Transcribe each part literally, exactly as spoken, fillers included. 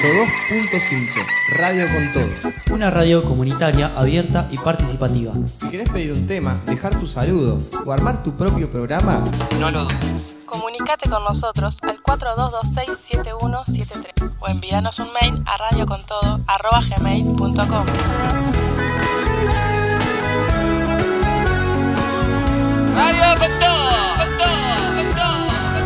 ciento dos punto cinco, Radio con Todo. Una radio comunitaria, abierta y participativa. Si querés pedir un tema, dejar tu saludo o armar tu propio programa, no lo dudes. Comunicate con nosotros al cuatro dos dos seis siete uno siete tres o envíanos un mail a radiocontodo arroba gmail punto com. Radio con todo, con todo, con todo.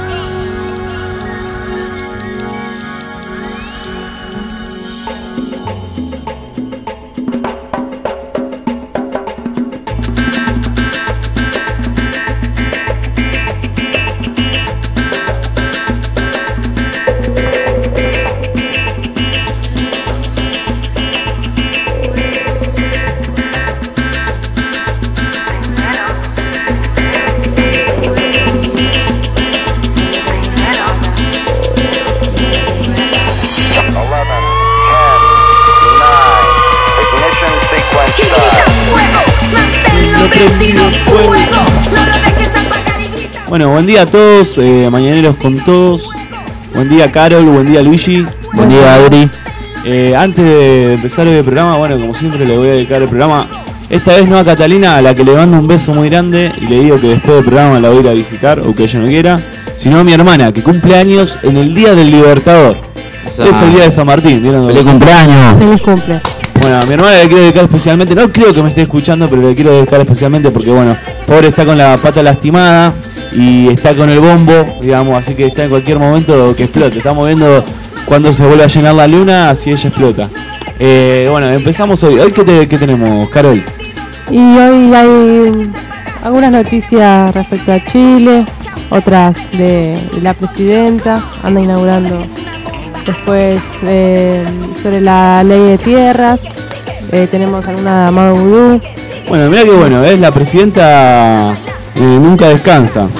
Bueno, buen día a todos, eh, mañaneros con todos. Buen día Carol, buen día Luigi. Buen día Adri. Eh, antes de empezar el programa, bueno, como siempre le voy a dedicar el programa. Esta vez no a Catalina, a la que le mando un beso muy grande y le digo que después del programa la voy a ir a visitar, aunque ella no quiera. Sino a mi hermana, que cumple años en el Día del Libertador. Esa... Es el día de San Martín, ¿vieron? ¡Feliz cumpleaños! ¡Feliz cumple! Bueno, a mi hermana le quiero dedicar especialmente, no creo que me esté escuchando, pero le quiero dedicar especialmente porque, bueno, pobre está con la pata lastimada y está con el bombo, digamos, así que está en cualquier momento que explote. Estamos viendo cuando se vuelve a llenar la luna, si ella explota. Eh, bueno, empezamos hoy. ¿Hoy qué, te, qué tenemos, Carol? Y hoy hay algunas noticias respecto a Chile, otras de la presidenta, anda inaugurando. Después eh, sobre la ley de tierras, eh, tenemos alguna de Amado Vudú. Bueno, mira que bueno, es la presidenta eh, nunca descansa. No.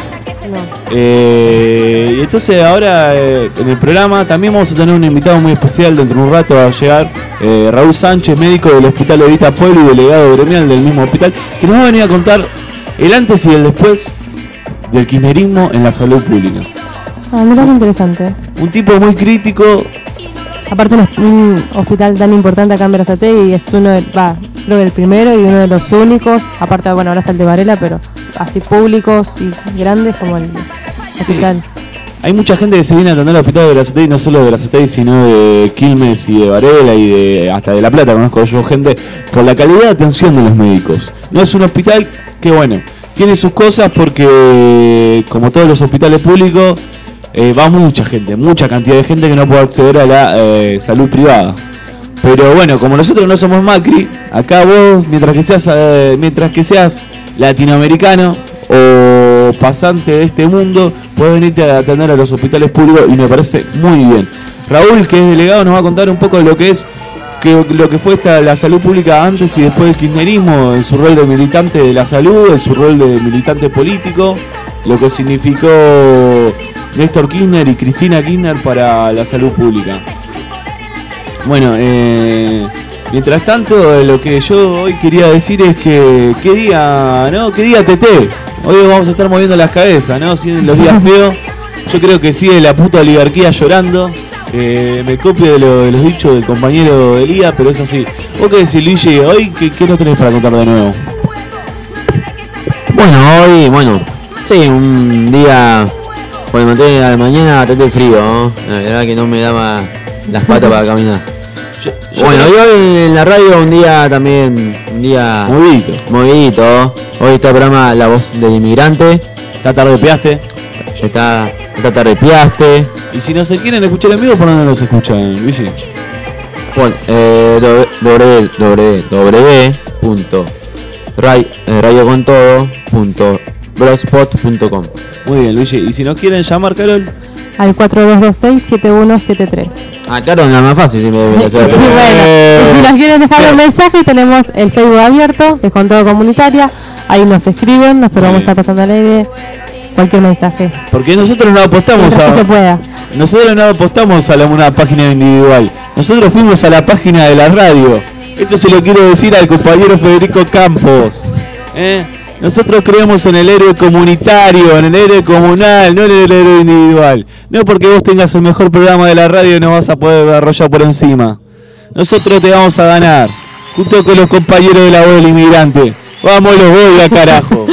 Eh, y entonces ahora eh, en el programa también vamos a tener un invitado muy especial. Dentro de un rato va a llegar eh, Raúl Sánchez, médico del Hospital Evita Pueblo y delegado gremial del mismo hospital, que nos va a venir a contar el antes y el después del kirchnerismo en la salud pública. Ah, mira qué interesante. Un tipo muy crítico. Aparte un, un hospital tan importante acá en Berazategui y es uno de, va, creo que el primero y uno de los únicos, aparte bueno ahora está el de Varela, pero así públicos y grandes como el hospital. Sí. Hay mucha gente que se viene a atender al hospital de Berazategui, no solo de Berazategui, sino de Quilmes y de Varela y de hasta de La Plata, conozco yo gente, por la calidad de atención de los médicos. No es un hospital que bueno, tiene sus cosas porque como todos los hospitales públicos, Eh, va mucha gente, mucha cantidad de gente que no puede acceder a la eh, salud privada. Pero bueno, como nosotros no somos Macri, acá vos, mientras que seas eh, mientras que seas latinoamericano o pasante de este mundo, puedes venirte a atender a los hospitales públicos y me parece muy bien. Raúl, que es delegado, nos va a contar un poco de lo que es que, lo que fue esta, la salud pública antes y después del kirchnerismo, en su rol de militante de la salud, en su rol de militante político, lo que significó Néstor Kirchner y Cristina Kirchner para la salud pública. Bueno, eh, mientras tanto, lo que yo hoy quería decir es que qué día, ¿no? ¿Qué día T T? Hoy vamos a estar moviendo las cabezas, ¿no? Si en los días feos, yo creo que sigue la puta oligarquía llorando. Eh, me copio de, lo, de los dichos del compañero Elías, pero es así. ¿Vos qué decís, Luigi? Hoy, ¿qué, qué nos tenés para contar de nuevo? Bueno, hoy, bueno, sí, un día... Cuando me levanté a la mañana bastante frío, ¿no? La verdad que no me daba las patas para caminar. Yo, yo bueno, y hoy en la radio un día también, un día... Movidito. Movidito. Hoy está el programa La Voz del Inmigrante. ¿Está tarde piaste? Ya está, está tarde piaste. Y si no se quieren escuchar en vivo, ¿por dónde nos escuchan, Luigi? Bueno, eh, www punto radiocontodo punto blogspot punto com. Muy bien, Luigi. ¿Y si nos quieren llamar, Carol? Al cuatro dos dos seis siete uno siete tres. Ah, claro, nada más fácil si me deben hacer. Sí, bueno. Y si nos quieren dejar sí. un mensaje, tenemos el Facebook abierto, de Con Todo Comunitaria. Ahí nos escriben, nosotros vamos a estar pasando al aire cualquier mensaje. Porque nosotros no apostamos a... que se pueda. Nosotros no apostamos a la, una página individual. Nosotros fuimos a la página de la radio. Esto se lo quiero decir al compañero Federico Campos. ¿Eh? Nosotros creemos en el héroe comunitario, en el héroe comunal, no en el héroe individual. No porque vos tengas el mejor programa de la radio no vas a poder arrollar por encima. Nosotros te vamos a ganar, junto con los compañeros de la voz del inmigrante. Vamos los Boga, carajo.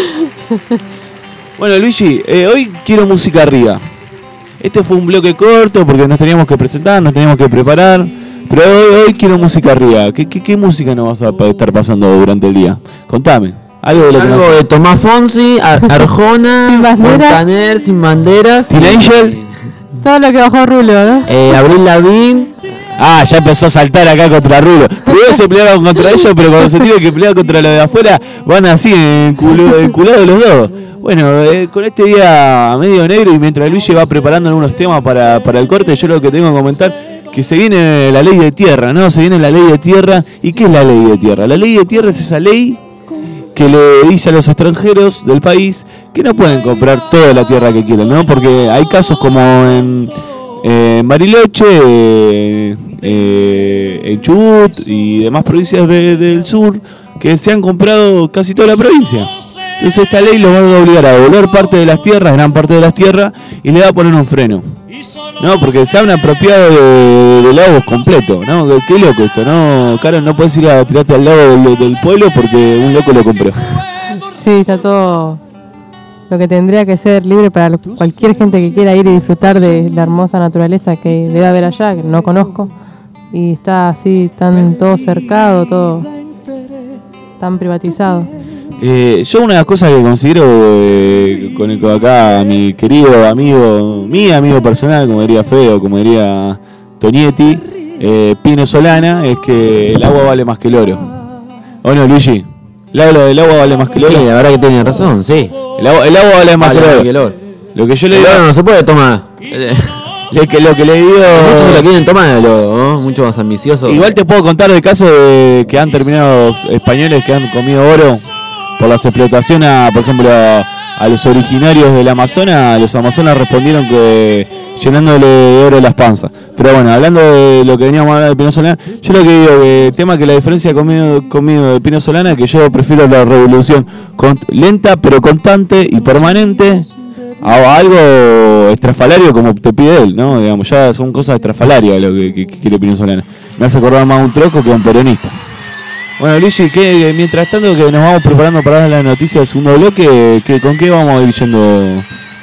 Bueno, Luigi, eh, hoy quiero música arriba. Este fue un bloque corto porque nos teníamos que presentar, nos teníamos que preparar. Pero hoy, hoy quiero música arriba. ¿Qué, qué, qué música nos vas a estar pasando durante el día? Contame. Algo de lo Algo que nos... de Tomás Fonsi, Arjona, Sin bandera. Montaner, Sin Banderas. Sin Angel. Todo lo que bajó Rulo, ¿no? Eh, Abril Lavigne. Ah, ya empezó a saltar acá contra Rulo. Primero se pelearon contra ellos, pero cuando se tiene que pelear contra los de afuera, van así enculados los dos. Bueno, eh, con este día medio negro y mientras Luigi va preparando algunos temas para, para el corte, yo lo que tengo que comentar que se viene la ley de tierra, ¿no? Se viene la ley de tierra. ¿Y qué es la ley de tierra? La ley de tierra es esa ley que le dice a los extranjeros del país que no pueden comprar toda la tierra que quieran, ¿no? Porque hay casos como en... en Bariloche, eh, eh, en Chubut y demás provincias de, del sur que se han comprado casi toda la provincia. Entonces esta ley los va a obligar a devolver parte de las tierras, gran parte de las tierras, y le va a poner un freno. No, porque se han apropiado de, de lagos completos, ¿no? Qué loco esto, ¿no? Caro, no puedes ir a tirarte al lago del, del pueblo porque un loco lo compró. Sí, está todo lo que tendría que ser libre para cualquier gente que quiera ir y disfrutar de la hermosa naturaleza que debe haber allá, que no conozco. Y está así, tan todo cercado, todo tan privatizado. Eh, yo una de las cosas que considero eh, con, el, con acá mi querido amigo, mi amigo personal, como diría Feo, como diría Tonietti, eh, Pino Solana, es que el agua vale más que el oro. ¿O no, Luigi? ¿El agua, el agua vale más que el oro? Sí, la verdad que tiene razón, sí. El agua, el agua vale más Vale que, el más que oro. el oro. Lo que yo le El digo oro no se puede tomar. es que lo que le digo... Muchos se lo quieren tomar el oro, ¿no? Mucho más ambicioso. Igual te puedo contar de casos de que han terminado españoles que han comido oro por las explotaciones, a, por ejemplo, a, a los originarios del Amazonas. Los amazonas respondieron que llenándole de oro las panzas. Pero bueno, hablando de lo que veníamos a hablar de Pino Solana, yo lo que digo, que el tema que la diferencia conmigo, conmigo de Pino Solana es que yo prefiero la revolución con, lenta pero constante y permanente a algo estrafalario como te pide él, ¿no? Digamos, ya son cosas estrafalarias lo que, que, que quiere Pino Solana. Me hace acordar más a un troco que a un peronista. Bueno, Luigi, ¿qué, mientras tanto que nos vamos preparando para dar las noticias del segundo bloque, ¿qué, ¿con qué vamos a ir yendo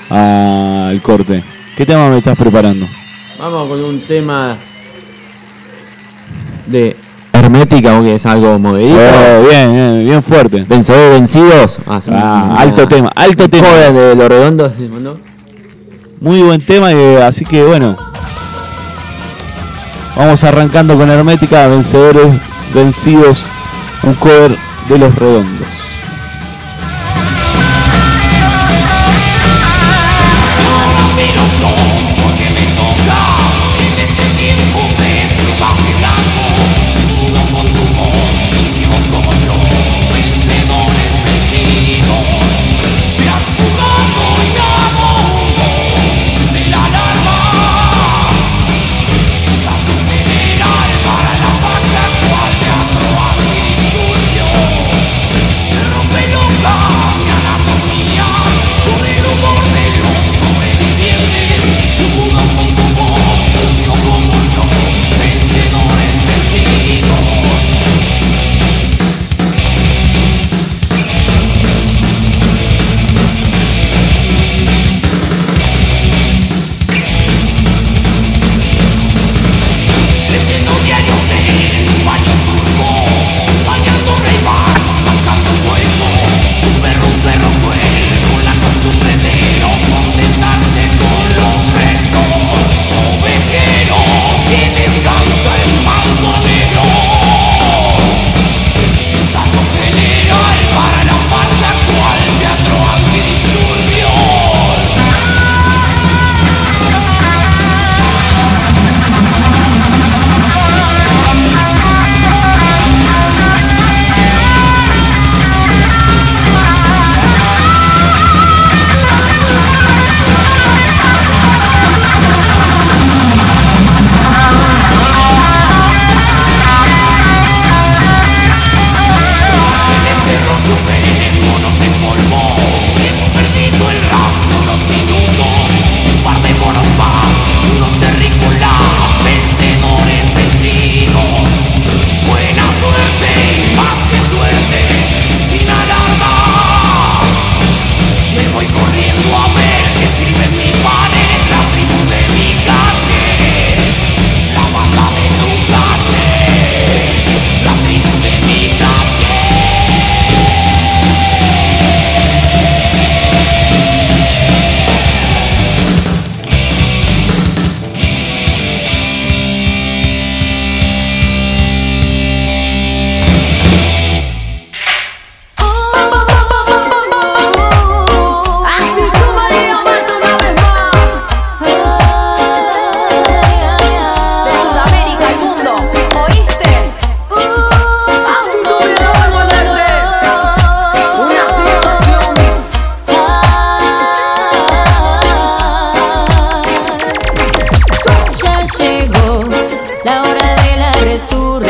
al corte? ¿Qué tema me estás preparando? Vamos con un tema de hermética, aunque es algo movedito. Oh, bien, bien, bien fuerte. Vencedores vencidos. Ah, Ah, alto tema, alto tema. Joder, de los redondos. Muy buen tema, y, así que bueno. Vamos arrancando con Hermética, Vencedores Vencidos, un cover de Los Redondos. Para la facha actual de Astro Disturbio.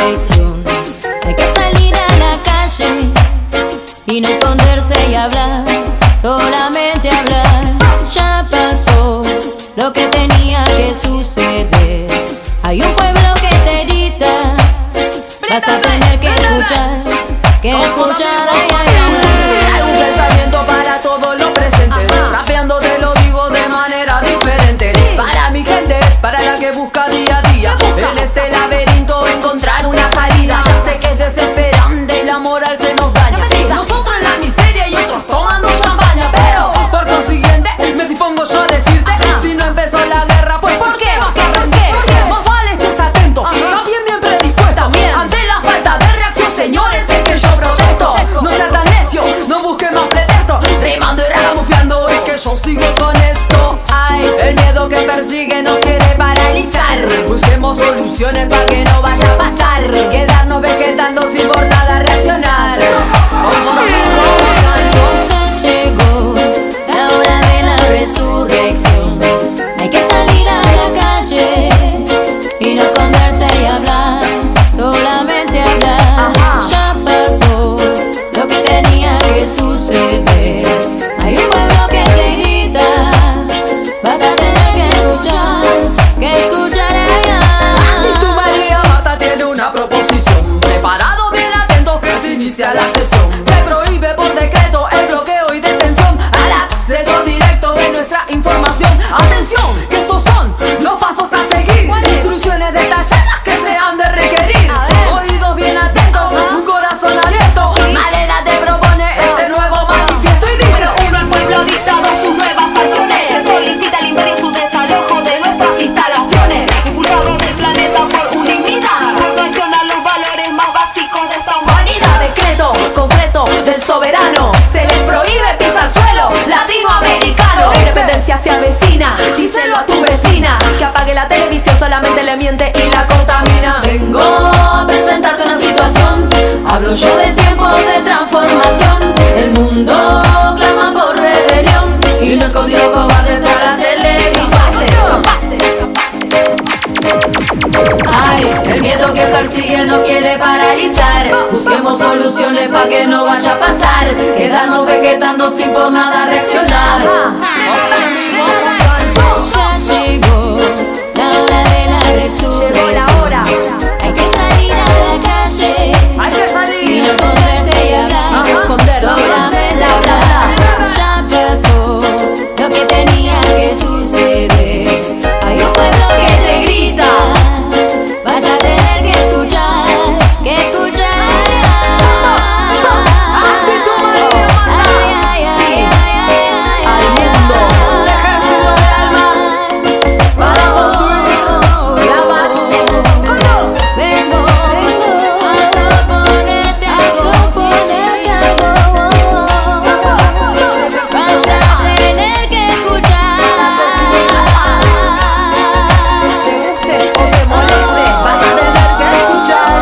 resurrección. Hay que salir a la calle y no esconderse y hablar, solamente hablar. Ya pasó lo que tenía que suceder. Hay un pueblo que te grita, vas a tener que escuchar, que escuchar, ay, ay, ay. Hay un pensamiento para todos los presentes, rapeando te lo digo de manera diferente. Para mi gente, para la que busca día a día en este laberinto encontrar una salida. Sé que es desesperante y la moral se nos daña, nosotros en la miseria y otros tomando champaña. Pero por consiguiente me dispongo yo a decirte, si no empezó la guerra, pues ¿por qué vas a ver qué? Más vale estés atento, no bien bien predispuesta ante la falta de reacción, señores, es que yo protesto. No seas tan necio, no busques más pretexto, rimando y camuflando, es que yo sigo con esto. Ay, el miedo que persigue nos quiere paralizar. Busquemos soluciones para que no vaya a pasar, quedarnos vegetando sin por nada reaccionar. Ya llegó la hora de la resurrección. Hay que salir a la calle y no esconderse y hablar, solamente hablar. Ya pasó lo que tenía que suceder. Hay un pueblo que te grita, vas a tener que escuchar, que escuchar allá. Y tu María Marta tiene una proposición, preparado bien atentos que se inicia la sesión. Se prohíbe por decreto el bloqueo y detención al acceso directo de nuestra información. Atención, que estos son los pasos a seguir, instrucciones detalladas que se han de requerir. Oídos bien atentos, un corazón abierto. Malena te propone este nuevo manifiesto y dice: uno, el pueblo dictado sus nuevas acciones, se solicita el impreso desalojo de nuestras instalaciones, impulsado del planeta por unanimidad, por traicionar los valores más básicos de esta humanidad. Decreto concreto del soberano, se les prohíbe pisar suelo latinoamericano. Independencia se avecina, díselo a tu vecina, que apague la televisión, solamente le miente y la contamina. Vengo a presentarte una situación, hablo yo de tiempos de transformación. El mundo clama por rebelión y no escondido cobarde tras la televisión. Ay, el miedo que persigue nos quiere paralizar. Busquemos soluciones para que no vaya a pasar, quedarnos vegetando sin por nada reaccionar. Ya llegó la hora de la resurrección. Hay que salir a la calle, hay que salir y no esconderse y hablar, solamente hablar. Ya pasó lo que tenía que suceder. Hay un pueblo que te grita, vas a tener que escuchar, que escuchar. Ay, ay, ay, ay, ay, ay, al mundo, ejército de almas, para construir la paz. Vengo a proponerte algo, proponerte algo. Vas a tener que escuchar. Te guste o te moleste, vas a tener que escuchar.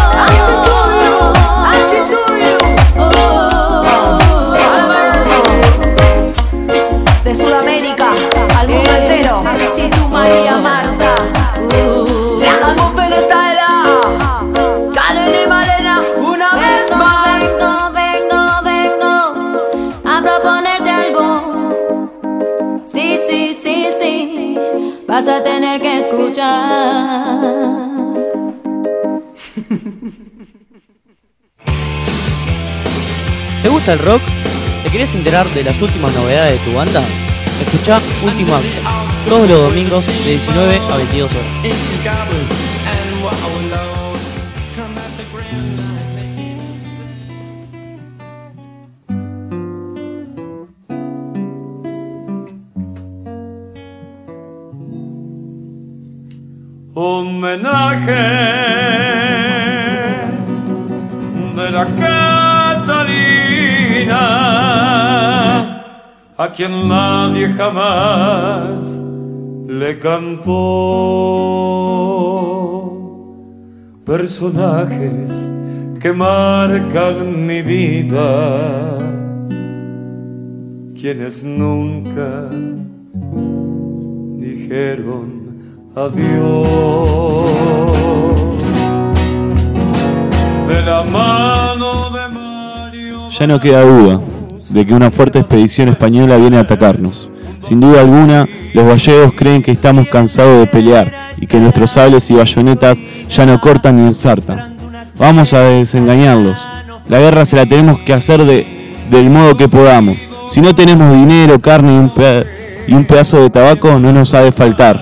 De Sudamérica al mundo entero, Tito María Marta. La atmósfera está helada, Calen y Malena una vez más. Vengo, vengo, vengo a proponerte algo. Sí, sí, sí, sí, vas a tener que escuchar. ¿Te gusta el rock? ¿Te querés enterar de las últimas novedades de tu banda? Escuchá Último Acto, todos los domingos de diecinueve a veintidós horas. Homenaje de la Catalina, a quien nadie jamás le cantó. Personajes que marcan mi vida, quienes nunca dijeron adiós. de la mano de Mario. Ya no queda duda de que una fuerte expedición española viene a atacarnos. Sin duda alguna, los gallegos creen que estamos cansados de pelear y que nuestros sables y bayonetas ya no cortan ni ensartan. Vamos a desengañarlos. La guerra se la tenemos que hacer de, del modo que podamos. Si no tenemos dinero, carne y un, peda- y un pedazo de tabaco, no nos ha de faltar.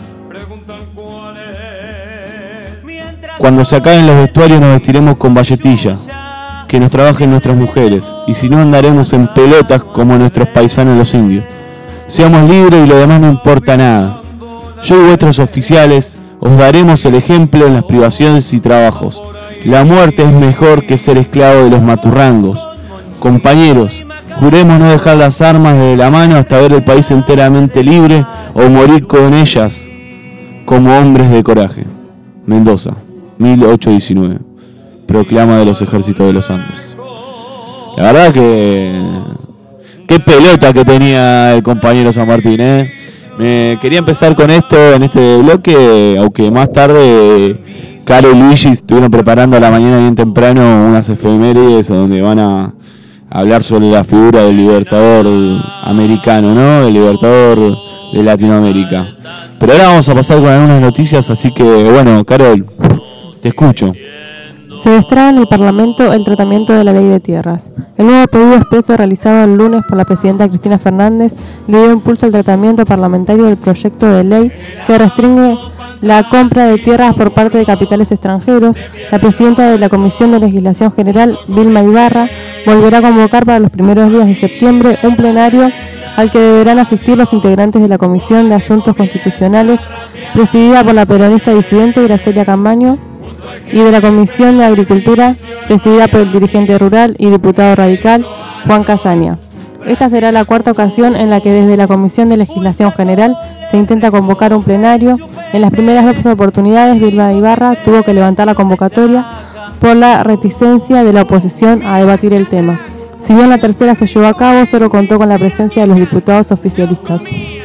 Cuando se acaben los vestuarios nos vestiremos con valletilla, que nos trabajen nuestras mujeres, y si no andaremos en pelotas como nuestros paisanos los indios. Seamos libres y lo demás no importa nada. Yo y vuestros oficiales os daremos el ejemplo en las privaciones y trabajos. La muerte es mejor que ser esclavo de los maturrangos. Compañeros, juremos no dejar las armas de la mano hasta ver el país enteramente libre o morir con ellas como hombres de coraje. Mendoza, mil ochocientos diecinueve. Proclama de los ejércitos de los Andes. La verdad que... qué pelota que tenía el compañero San Martín, ¿eh? Me quería empezar con esto en este bloque, aunque más tarde Caro y Luigi estuvieron preparando a la mañana bien temprano unas efemérides donde van a hablar sobre la figura del libertador americano, ¿no? El libertador de Latinoamérica. Pero ahora vamos a pasar con algunas noticias, así que bueno, Carol, te escucho. Se destraba en el Parlamento el tratamiento de la ley de tierras. El nuevo pedido expreso realizado el lunes por la presidenta Cristina Fernández le dio impulso al tratamiento parlamentario del proyecto de ley que restringe la compra de tierras por parte de capitales extranjeros. La presidenta de la Comisión de Legislación General, Vilma Ibarra, volverá a convocar para los primeros días de septiembre un plenario al que deberán asistir los integrantes de la Comisión de Asuntos Constitucionales, presidida por la peronista disidente Graciela Camaño, y de la Comisión de Agricultura, presidida por el dirigente rural y diputado radical Juan Casaña. Esta será la cuarta ocasión en la que desde la Comisión de Legislación General se intenta convocar un plenario. En las primeras dos oportunidades, Vilma Ibarra tuvo que levantar la convocatoria por la reticencia de la oposición a debatir el tema. Si bien la tercera se llevó a cabo, solo contó con la presencia de los diputados oficialistas.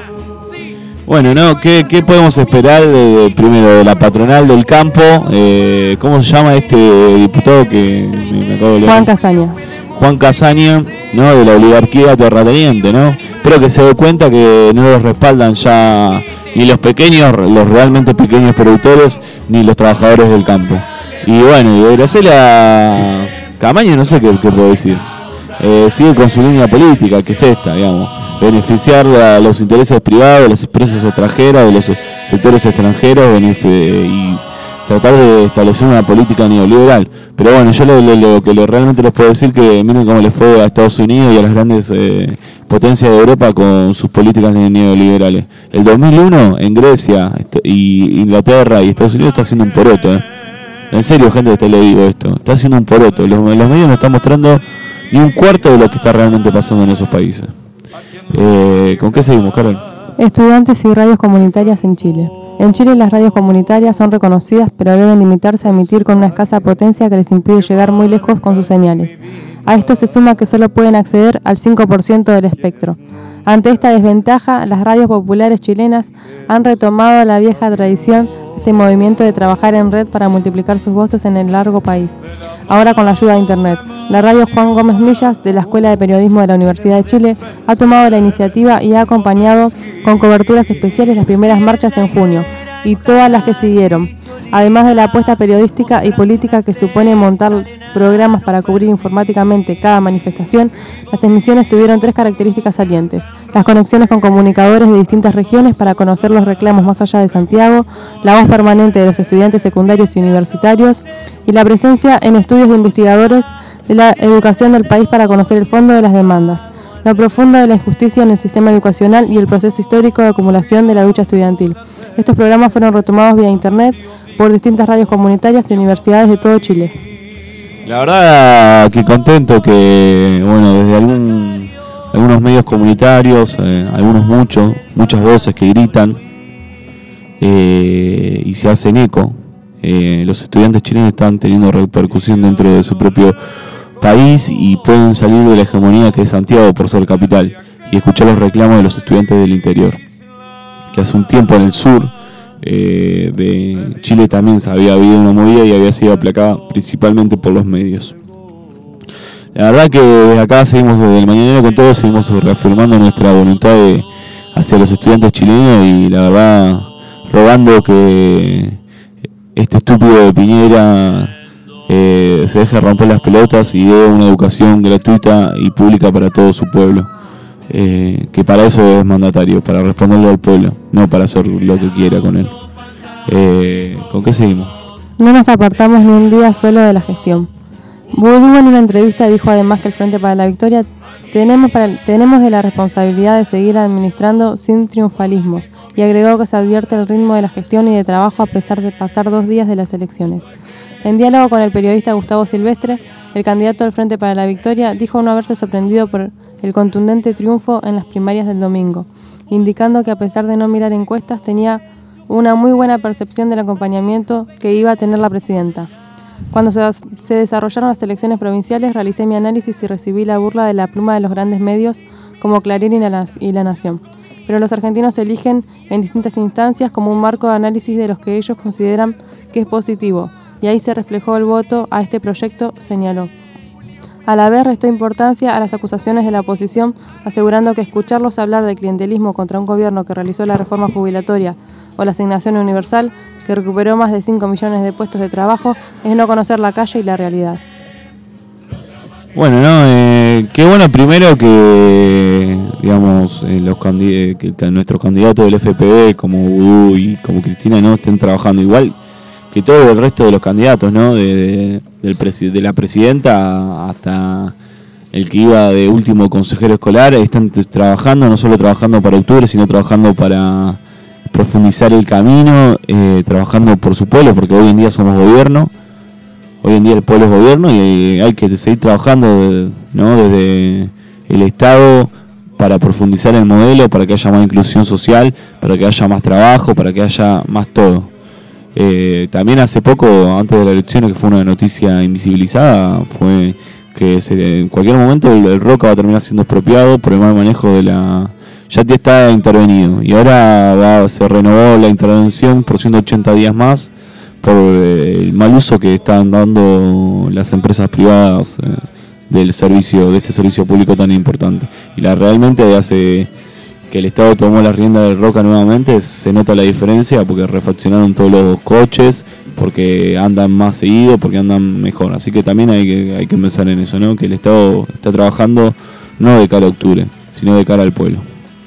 Bueno, ¿no? ¿Qué, qué podemos esperar de, de, primero de la patronal del campo? Eh, ¿Cómo se llama este diputado que me, me acabo de leer? Juan Casaña. Juan Casaña, ¿no? De la oligarquía terrateniente, ¿no? Espero que se dé cuenta que no los respaldan ya ni los pequeños, los realmente pequeños productores, ni los trabajadores del campo. Y bueno, y de Graciela Camaño no sé qué, qué puedo decir. Eh, sigue con su línea política, que es esta, digamos. Beneficiar a los intereses privados, de las empresas extranjeras, de los sectores extranjeros y tratar de establecer una política neoliberal. Pero bueno, yo lo, lo, lo que lo, realmente les puedo decir que miren cómo les fue a Estados Unidos y a las grandes eh, potencias de Europa con sus políticas neoliberales. El dos mil uno en Grecia y Inglaterra y Estados Unidos está haciendo un poroto. ¿eh? En serio, gente, te le digo esto. Está haciendo un poroto. Los, los medios no están mostrando ni un cuarto de lo que está realmente pasando en esos países. Eh, ¿Con qué seguimos, Carol? Estudiantes y radios comunitarias en Chile. En Chile las radios comunitarias son reconocidas, pero deben limitarse a emitir con una escasa potencia que les impide llegar muy lejos con sus señales. A esto se suma que solo pueden acceder al cinco por ciento del espectro. Ante esta desventaja, las radios populares chilenas han retomado la vieja tradición de este movimiento de trabajar en red para multiplicar sus voces en el largo país. Ahora con la ayuda de Internet. La radio Juan Gómez Millas, de la Escuela de Periodismo de la Universidad de Chile, ha tomado la iniciativa y ha acompañado con coberturas especiales las primeras marchas en junio y todas las que siguieron. Además de la apuesta periodística y política que supone montar programas para cubrir informáticamente cada manifestación, las emisiones tuvieron tres características salientes: las conexiones con comunicadores de distintas regiones para conocer los reclamos más allá de Santiago, la voz permanente de los estudiantes secundarios y universitarios, y la presencia en estudios de investigadores de la educación del país para conocer el fondo de las demandas, lo profundo de la injusticia en el sistema educacional y el proceso histórico de acumulación de la lucha estudiantil. Estos programas fueron retomados vía internet por distintas radios comunitarias y universidades de todo Chile. La verdad que contento que, bueno, desde algún, algunos medios comunitarios, eh, algunos muchos, muchas voces que gritan eh, y se hacen eco. Eh, los estudiantes chilenos están teniendo repercusión dentro de su propio país y pueden salir de la hegemonía que es Santiago por ser capital y escuchar los reclamos de los estudiantes del interior, que hace un tiempo en el sur eh, de Chile también había habido una movida y había sido aplacada principalmente por los medios. La verdad que desde acá seguimos, desde el Mañanero con Todo, seguimos reafirmando nuestra voluntad de, hacia los estudiantes chilenos y la verdad rogando que este estúpido de Piñera eh, se deje romper las pelotas y dé una educación gratuita y pública para todo su pueblo. Eh, que para eso es mandatario, para responderle al pueblo, no para hacer lo que quiera con él. Eh, ¿Con qué seguimos? No nos apartamos ni un día solo de la gestión. Boudou en una entrevista dijo además que el Frente para la Victoria tenemos, para, tenemos de la responsabilidad de seguir administrando sin triunfalismos y agregó que se advierte el ritmo de la gestión y de trabajo a pesar de pasar dos días de las elecciones. En diálogo con el periodista Gustavo Silvestre, el candidato del Frente para la Victoria dijo no haberse sorprendido por el contundente triunfo en las primarias del domingo, indicando que a pesar de no mirar encuestas tenía una muy buena percepción del acompañamiento que iba a tener la presidenta. Cuando se, se desarrollaron las elecciones provinciales realicé mi análisis y recibí la burla de la pluma de los grandes medios como Clarín y la, y la Nación. Pero los argentinos eligen en distintas instancias como un marco de análisis de los que ellos consideran que es positivo, y ahí se reflejó el voto a este proyecto, señaló. A la vez restó importancia a las acusaciones de la oposición, asegurando que escucharlos hablar de clientelismo contra un gobierno que realizó la reforma jubilatoria o la asignación universal, que recuperó más de cinco millones de puestos de trabajo, es no conocer la calle y la realidad. Bueno, no, eh, qué bueno primero que, digamos, eh, los candid- que nuestros candidatos del F P V, como Boudou y como Cristina, no estén trabajando igual que todo el resto de los candidatos, ¿no? De, de, del presi- de la presidenta hasta el que iba de último consejero escolar, están t- trabajando, no solo trabajando para octubre, sino trabajando para profundizar el camino, eh, trabajando por su pueblo, porque hoy en día somos gobierno, hoy en día el pueblo es gobierno y hay que seguir trabajando, ¿no? Desde el Estado para profundizar el modelo, para que haya más inclusión social, para que haya más trabajo, para que haya más todo. Eh, también hace poco, antes de la elección, que fue una noticia invisibilizada, fue que se, en cualquier momento el, el Roca va a terminar siendo expropiado por el mal manejo de la... Ya está intervenido y ahora va, se renovó la intervención por ciento ochenta días más por eh, el mal uso que están dando las empresas privadas eh, del servicio, de este servicio público tan importante. Y la realmente hace que el Estado tomó la rienda del Roca nuevamente, se nota la diferencia porque refaccionaron todos los coches, porque andan más seguido, porque andan mejor. Así que también hay que, hay que pensar en eso, ¿no? Que el Estado está trabajando no de cara a octubre, sino de cara al pueblo.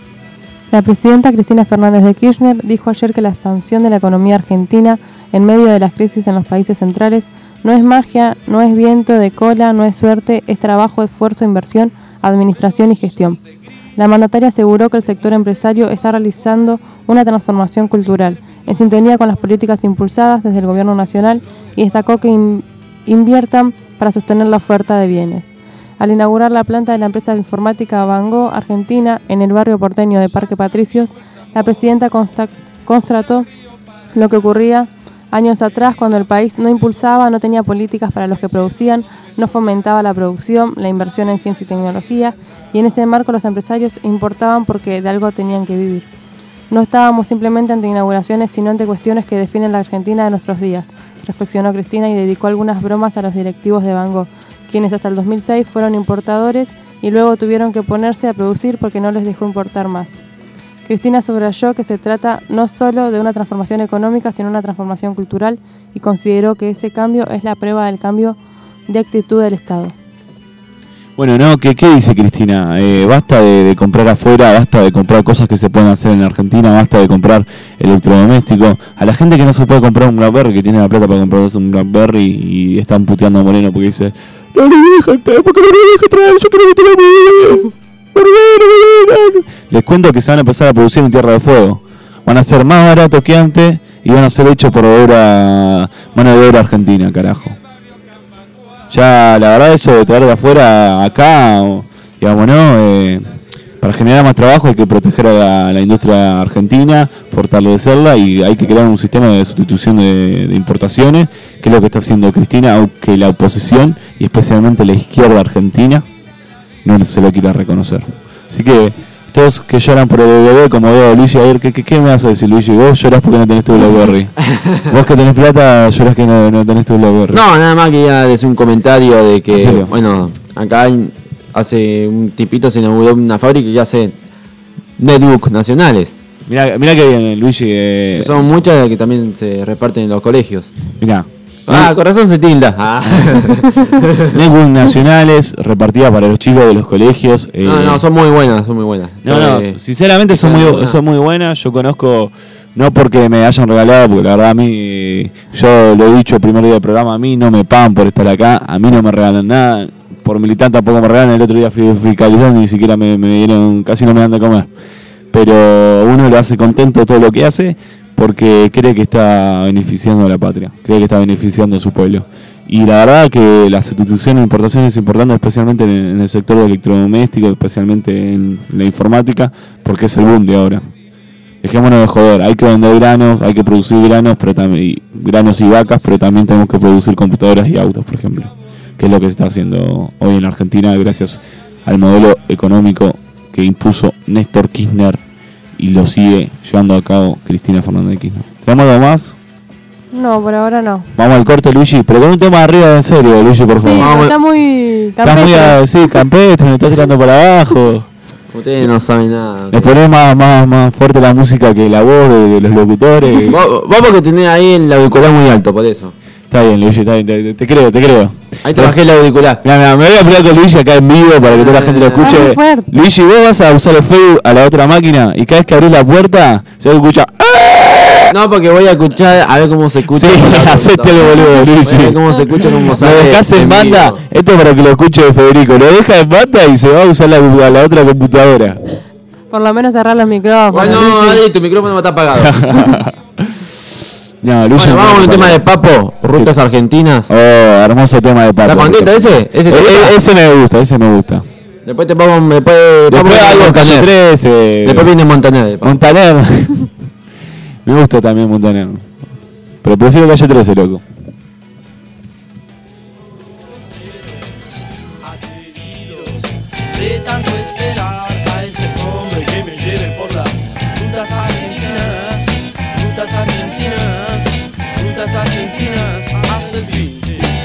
La presidenta Cristina Fernández de Kirchner dijo ayer que la expansión de la economía argentina en medio de las crisis en los países centrales no es magia, no es viento de cola, no es suerte, es trabajo, esfuerzo, inversión, administración y gestión. La mandataria aseguró que el sector empresario está realizando una transformación cultural, en sintonía con las políticas impulsadas desde el gobierno nacional, y destacó que in- inviertan para sostener la oferta de bienes. Al inaugurar la planta de la empresa de informática Van Gogh Argentina en el barrio porteño de Parque Patricios, la presidenta consta- constató lo que ocurría años atrás cuando el país no impulsaba, no tenía políticas para los que producían, no fomentaba la producción, la inversión en ciencia y tecnología, y en ese marco los empresarios importaban porque de algo tenían que vivir. No estábamos simplemente ante inauguraciones, sino ante cuestiones que definen la Argentina de nuestros días, reflexionó Cristina y dedicó algunas bromas a los directivos de Van Gogh, quienes hasta el dos mil seis fueron importadores y luego tuvieron que ponerse a producir porque no les dejó importar más. Cristina subrayó que se trata no solo de una transformación económica, sino una transformación cultural, y consideró que ese cambio es la prueba del cambio de actitud del Estado. Bueno, no, ¿qué, qué dice Cristina? Eh, basta de, de comprar afuera, basta de comprar cosas que se pueden hacer en Argentina, basta de comprar electrodomésticos. A la gente que no se puede comprar un BlackBerry, que tiene la plata para comprarse un BlackBerry y están puteando a Moreno porque dice: no le dejan traer, ¿por qué no le dejan traer? Yo quiero que te lo Les cuento que se van a empezar a producir en Tierra de Fuego. Van a ser más baratos que antes y van a ser hechos por obra, mano de obra argentina, carajo. Ya la verdad eso de traer de afuera acá, digamos, ¿no? Eh, para generar más trabajo hay que proteger a la, a la industria argentina, fortalecerla, y hay que crear un sistema de sustitución de, de importaciones, que es lo que está haciendo Cristina, aunque la oposición y especialmente la izquierda argentina no se lo quiera reconocer. Así que todos que lloran por el bebé, como veo, Luigi, a ver, ¿qué, qué, qué me vas a decir, Luigi? Vos llorás porque no tenés tu BlackBerry. Vos que tenés plata, llorás que no, no tenés tu BlackBerry. No, nada más quería decir un comentario de que, bueno, acá hay, hace un tipito se inauguró una fábrica que hace netbooks nacionales. Mirá, mirá que bien, Luigi. Eh... Son muchas que también se reparten en los colegios. Mirá. Ah, corazón se tilda. Ah. Netbooks nacionales repartidas para los chicos de los colegios. Eh... No, no, son muy buenas, son muy buenas. No, no, eh, sinceramente son muy, buenas. son muy buenas. Yo conozco, no porque me hayan regalado, porque la verdad a mí, yo lo he dicho el primer día del programa, a mí no me pagan por estar acá, a mí no me regalan nada. Por militar tampoco me regalan. El otro día fui fiscalizando y ni siquiera me, me dieron, casi no me dan de comer. Pero uno lo hace contento todo lo que hace porque cree que está beneficiando a la patria, cree que está beneficiando a su pueblo. Y la verdad que la sustitución de importaciones es importante, especialmente en el, en el sector de electrodomésticos, especialmente en la informática, porque es el boom de ahora. Dejémonos de joder, hay que vender granos, hay que producir granos, pero también granos y vacas, pero también tenemos que producir computadoras y autos, por ejemplo, que es lo que se está haciendo hoy en Argentina gracias al modelo económico que impuso Néstor Kirchner y lo sigue llevando a cabo Cristina Fernández de Kirchner. ¿Tenemos algo más? No, por ahora no. Vamos al corte, Luigi, pero con un tema arriba en serio, Luigi, por favor. Sí, Vamos. está muy campestre. Está muy, a, sí, campestre, me está tirando para abajo. Ustedes no saben nada. Le ponés más, más, más fuerte la música que la voz de, de los locutores. Vos, vos porque tenés ahí el auricular muy alto, por eso. Está bien, Luigi, está bien, te, te creo, te creo. Ahí te bajé el auricular. Mira, mira, me voy a pelear con Luigi acá en vivo para que toda la gente lo escuche. Ah, Luigi, vos vas a usar el Facebook a la otra máquina y cada vez que abrís la puerta se escucha. No, porque voy a escuchar a ver cómo se escucha. Sí, hacete el boludo, Luigi. Voy a ver cómo se escucha, cómo sale. Lo dejás en banda, esto es para que lo escuche Federico. Lo deja en banda y se va a usar la, a la otra computadora. Por lo menos cerrar los micrófonos. Bueno, Adri, tu micrófono va a estar apagado. No, Luigi, bueno, vamos con el tema de Papo, Rutas Argentinas. Oh, hermoso tema de Papo. ¿Está contento ese? ¿Ese, te gusta? ese me gusta, ese me gusta. Después te pongo, después, después algo Calle trece. Después viene Montaner. Montaner. Me gusta también Montaner. Pero prefiero Calle trece, loco. De tanto esperar a ese hombre que me lleve por las rutas argentinas, rutas argentinas, rutas argentinas hasta el fin.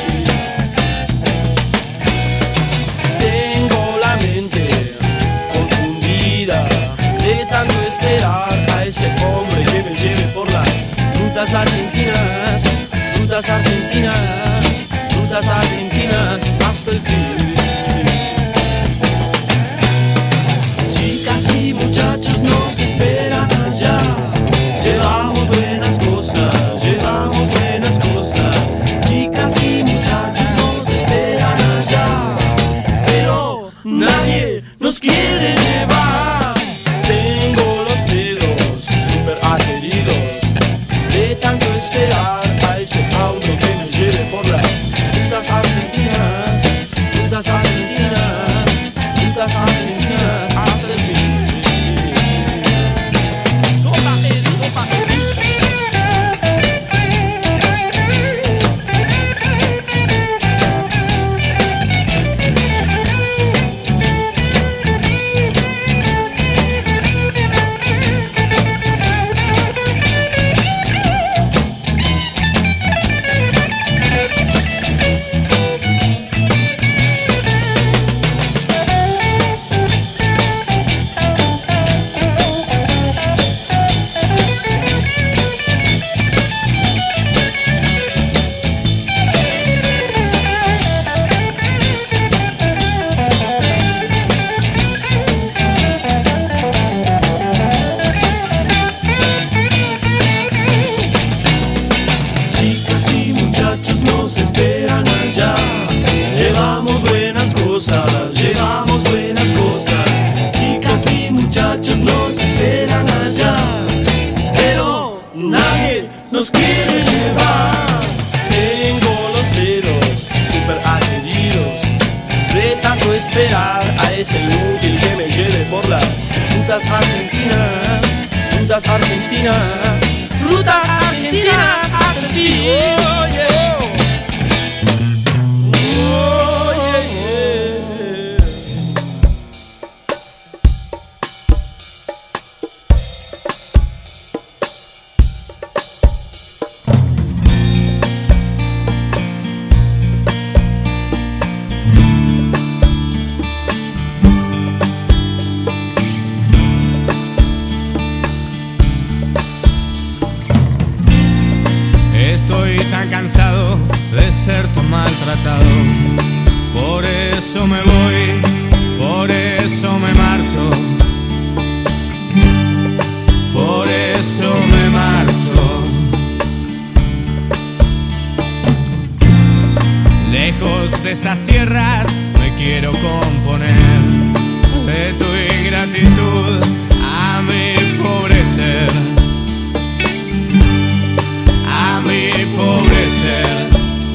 Tengo la mente confundida de tanto esperar a ese hombre que me lleve por las rutas argentinas, rutas argentinas, rutas argentinas hasta el fin. Y muchachos nos esperan allá. Llevamos buenas cosas, llevamos buenas cosas. Chicas y muchachos nos esperan allá. Pero nadie nos quiere llevar. Tengo los dedos super adheridos de tanto esperar a ese auto que me lleve por las rutas argentinas, rutas argentinas, rutas argentinas hasta el fin. Nos esperan allá. Llevamos buenas cosas, llevamos buenas cosas. Chicas y muchachos nos esperan allá. Pero nadie nos quiere llevar. Tengo los dedos super adheridos de tanto esperar a ese inútil que me lleve por las rutas argentinas, rutas argentinas, rutas argentinas hasta el fin. Oh, yeah. tan maltratado. Por eso me voy, por eso me marcho, por eso me marcho. Lejos de estas tierras me quiero componer de tu ingratitud a mi pobre ser, a mi pobre ser.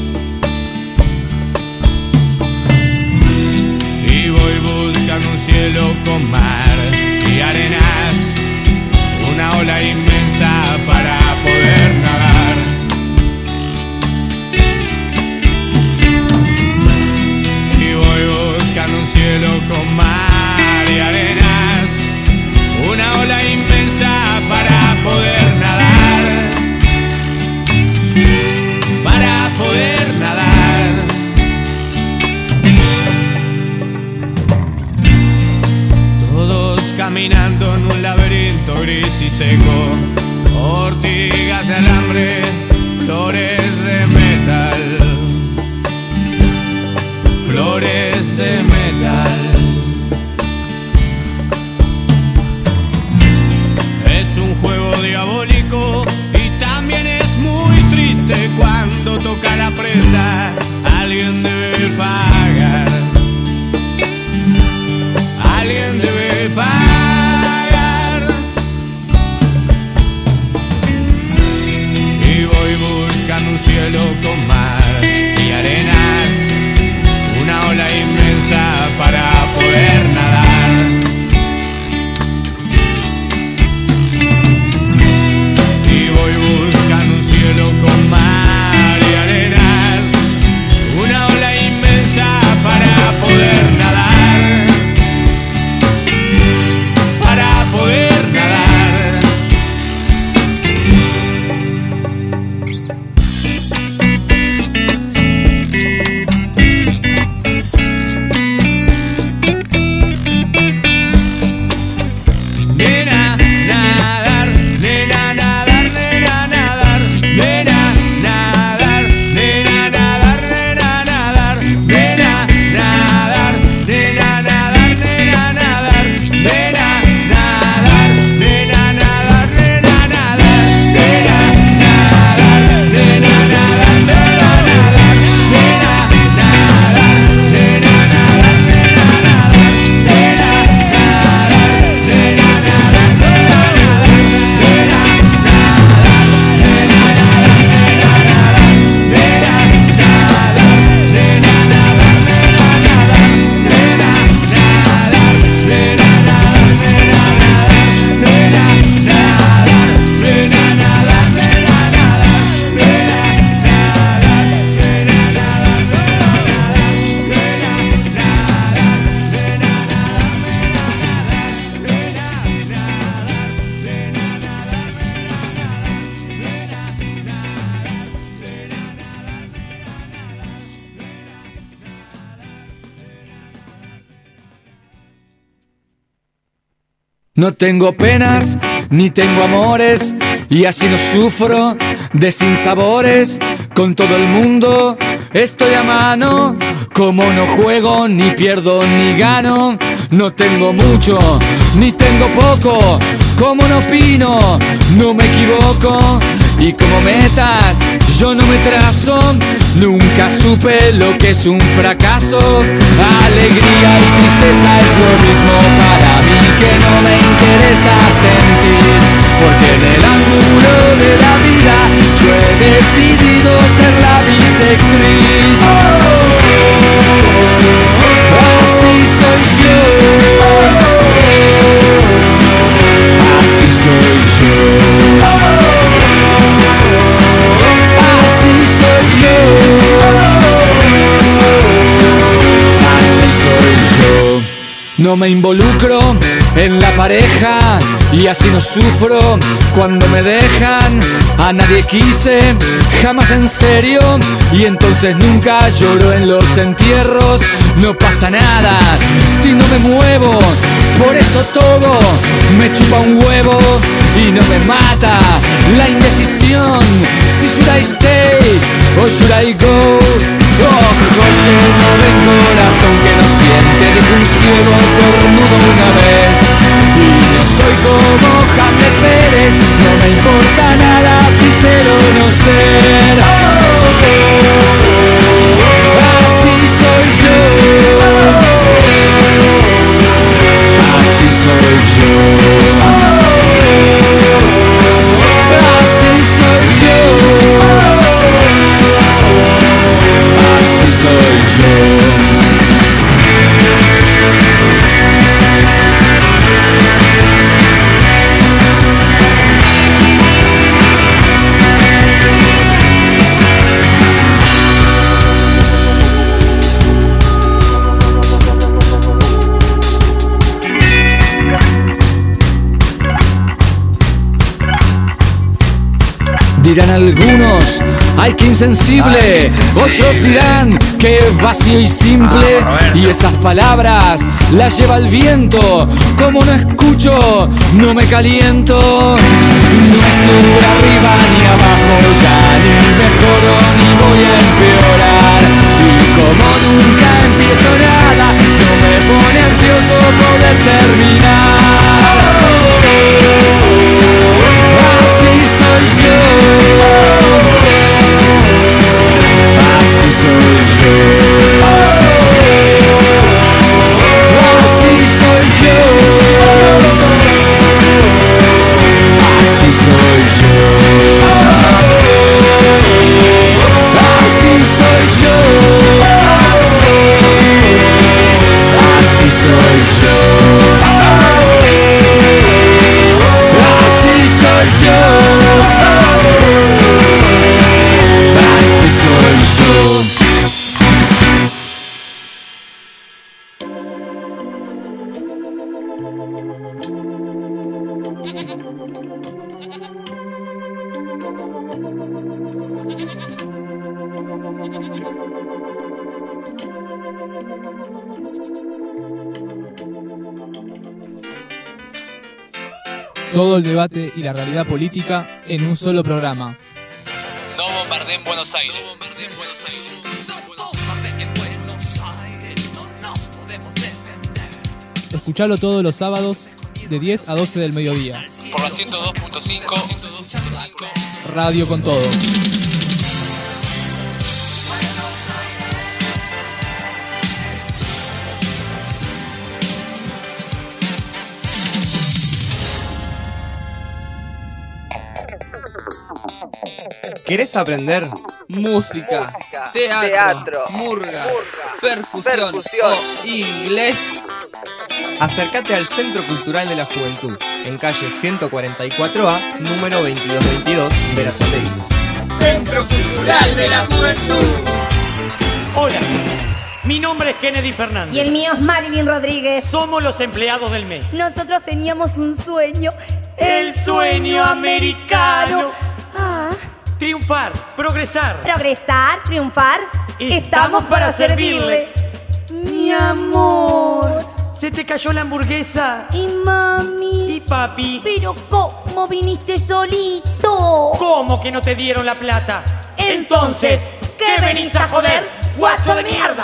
Y voy buscando un cielo con mar y arenas, una ola inmensa para poder nadar. Y voy buscando un cielo con mar y arenas, una ola inmensa para poder nadar, para poder nadar. Todos caminando en un laberinto gris y seco, ortigas de alambre, flores de metal, flores de metal. Es un juego diabólico y también es muy triste cuando toca la prenda. Alguien debe pagar, alguien debe pagar. Y voy buscando un cielo con mar y arenas, una ola inmensa para poder nadar. Y voy buscando un cielo con mar y arenas, una ola inmensa para poder nadar, para poder nadar. Nena, nadar, nena, nadar, nena, nadar, nena, nadar, nena, nadar, nena, nadar, nena, nadar, nena, nadar, nena, nadar, nena, nadar, nena, nadar, nena, nadar, nena, nadar, nena, nadar, nena, nadar, nena, nadar, nena, nadar, nena, nadar, nena, nadar, nena. No tengo penas, ni tengo amores, y así no sufro de sinsabores. Con todo el mundo estoy a mano, como no juego, ni pierdo, ni gano. No tengo mucho, ni tengo poco, como no opino, no me equivoco. Y como metas yo no me trazo, nunca supe lo que es un fracaso. Alegría y tristeza es lo mismo para mí, que no me interesa sentir, porque en el ángulo de la vida yo he decidido ser la bisectriz. Así soy yo, así soy yo, así soy yo, así soy yo. No me involucro en la pareja y así no sufro cuando me dejan. A nadie quise, jamás en serio, y entonces nunca lloro en los entierros. No pasa nada si no me muevo, por eso todo me chupa un huevo y no me mata la indecisión, si should I stay o should I go. Ojos que no ven, corazón que no siente, de un ciego cornudo una vez. Y no soy como Hamlet Pérez, no me importa nada si ser o no ser. Así soy yo, así soy yo, así soy yo, así soy yo. Dirán algunos, ay que insensible, otros dirán que vacío y simple, y esas palabras las lleva el viento, como no escucho, no me caliento, no estoy arriba ni abajo, ya ni mejoro ni voy a empeorar, y como nunca empiezo nada, no me pone ansioso poder terminar. Así soy yo, así soy yo, así soy yo, así soy yo, así soy yo, así soy yo, así soy yo, así soy yo. Todo el debate y la realidad política en un solo programa. No bombardeen Buenos Aires. Escuchalo todos los sábados de diez a doce del mediodía. Por la ciento dos punto cinco. Radio con todo. ¿Querés aprender? Música, teatro, teatro murga, murga, percusión, percusión o inglés. Acércate al Centro Cultural de la Juventud, en calle ciento cuarenta y cuatro A, número veintidós veintidós, Berazategui. Centro Cultural de la Juventud. Hola, mi nombre es Kennedy Fernández. Y el mío es Marilyn Rodríguez. Somos los empleados del mes. Nosotros teníamos un sueño. El, el sueño americano. americano. Ah. Triunfar, progresar. Progresar, triunfar. Estamos, Estamos para servirle. servirle. Mi amor. Se te cayó la hamburguesa. Y mami. Y papi. Pero ¿cómo viniste solito? ¿Cómo que no te dieron la plata? Entonces, ¿qué venís a joder, guacho de mierda?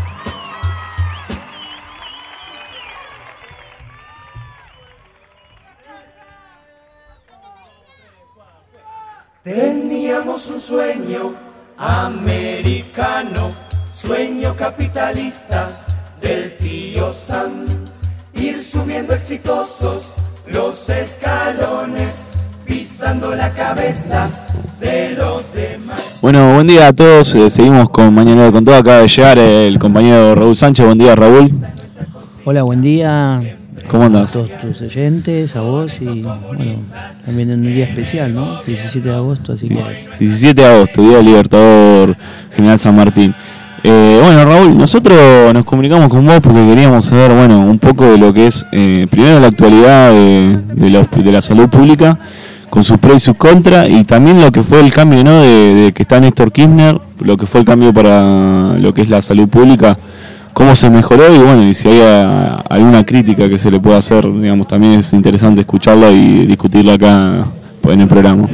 Teníamos un sueño americano, sueño capitalista del tío Sam, ir subiendo exitosos los escalones, pisando la cabeza de los demás. Bueno, buen día a todos, eh, seguimos con Mañana con Todo, acaba de llegar el compañero Raúl Sánchez. Buen día, Raúl. Hola, buen día. ¿Cómo andás? A todos tus oyentes, a vos y bueno, también en un día especial, ¿no? diecisiete de agosto, así que... diecisiete de agosto, Día del Libertador General San Martín. Eh, bueno, Raúl, nosotros nos comunicamos con vos porque queríamos saber, bueno, un poco de lo que es, eh, primero la actualidad de, de, la, de la salud pública, con sus pros y sus contras, y también lo que fue el cambio, ¿no? De, de que está Néstor Kirchner, lo que fue el cambio para lo que es la salud pública, cómo se mejoró y bueno, y si hay a, alguna crítica que se le pueda hacer, digamos, también es interesante escucharla y discutirla acá en el programa.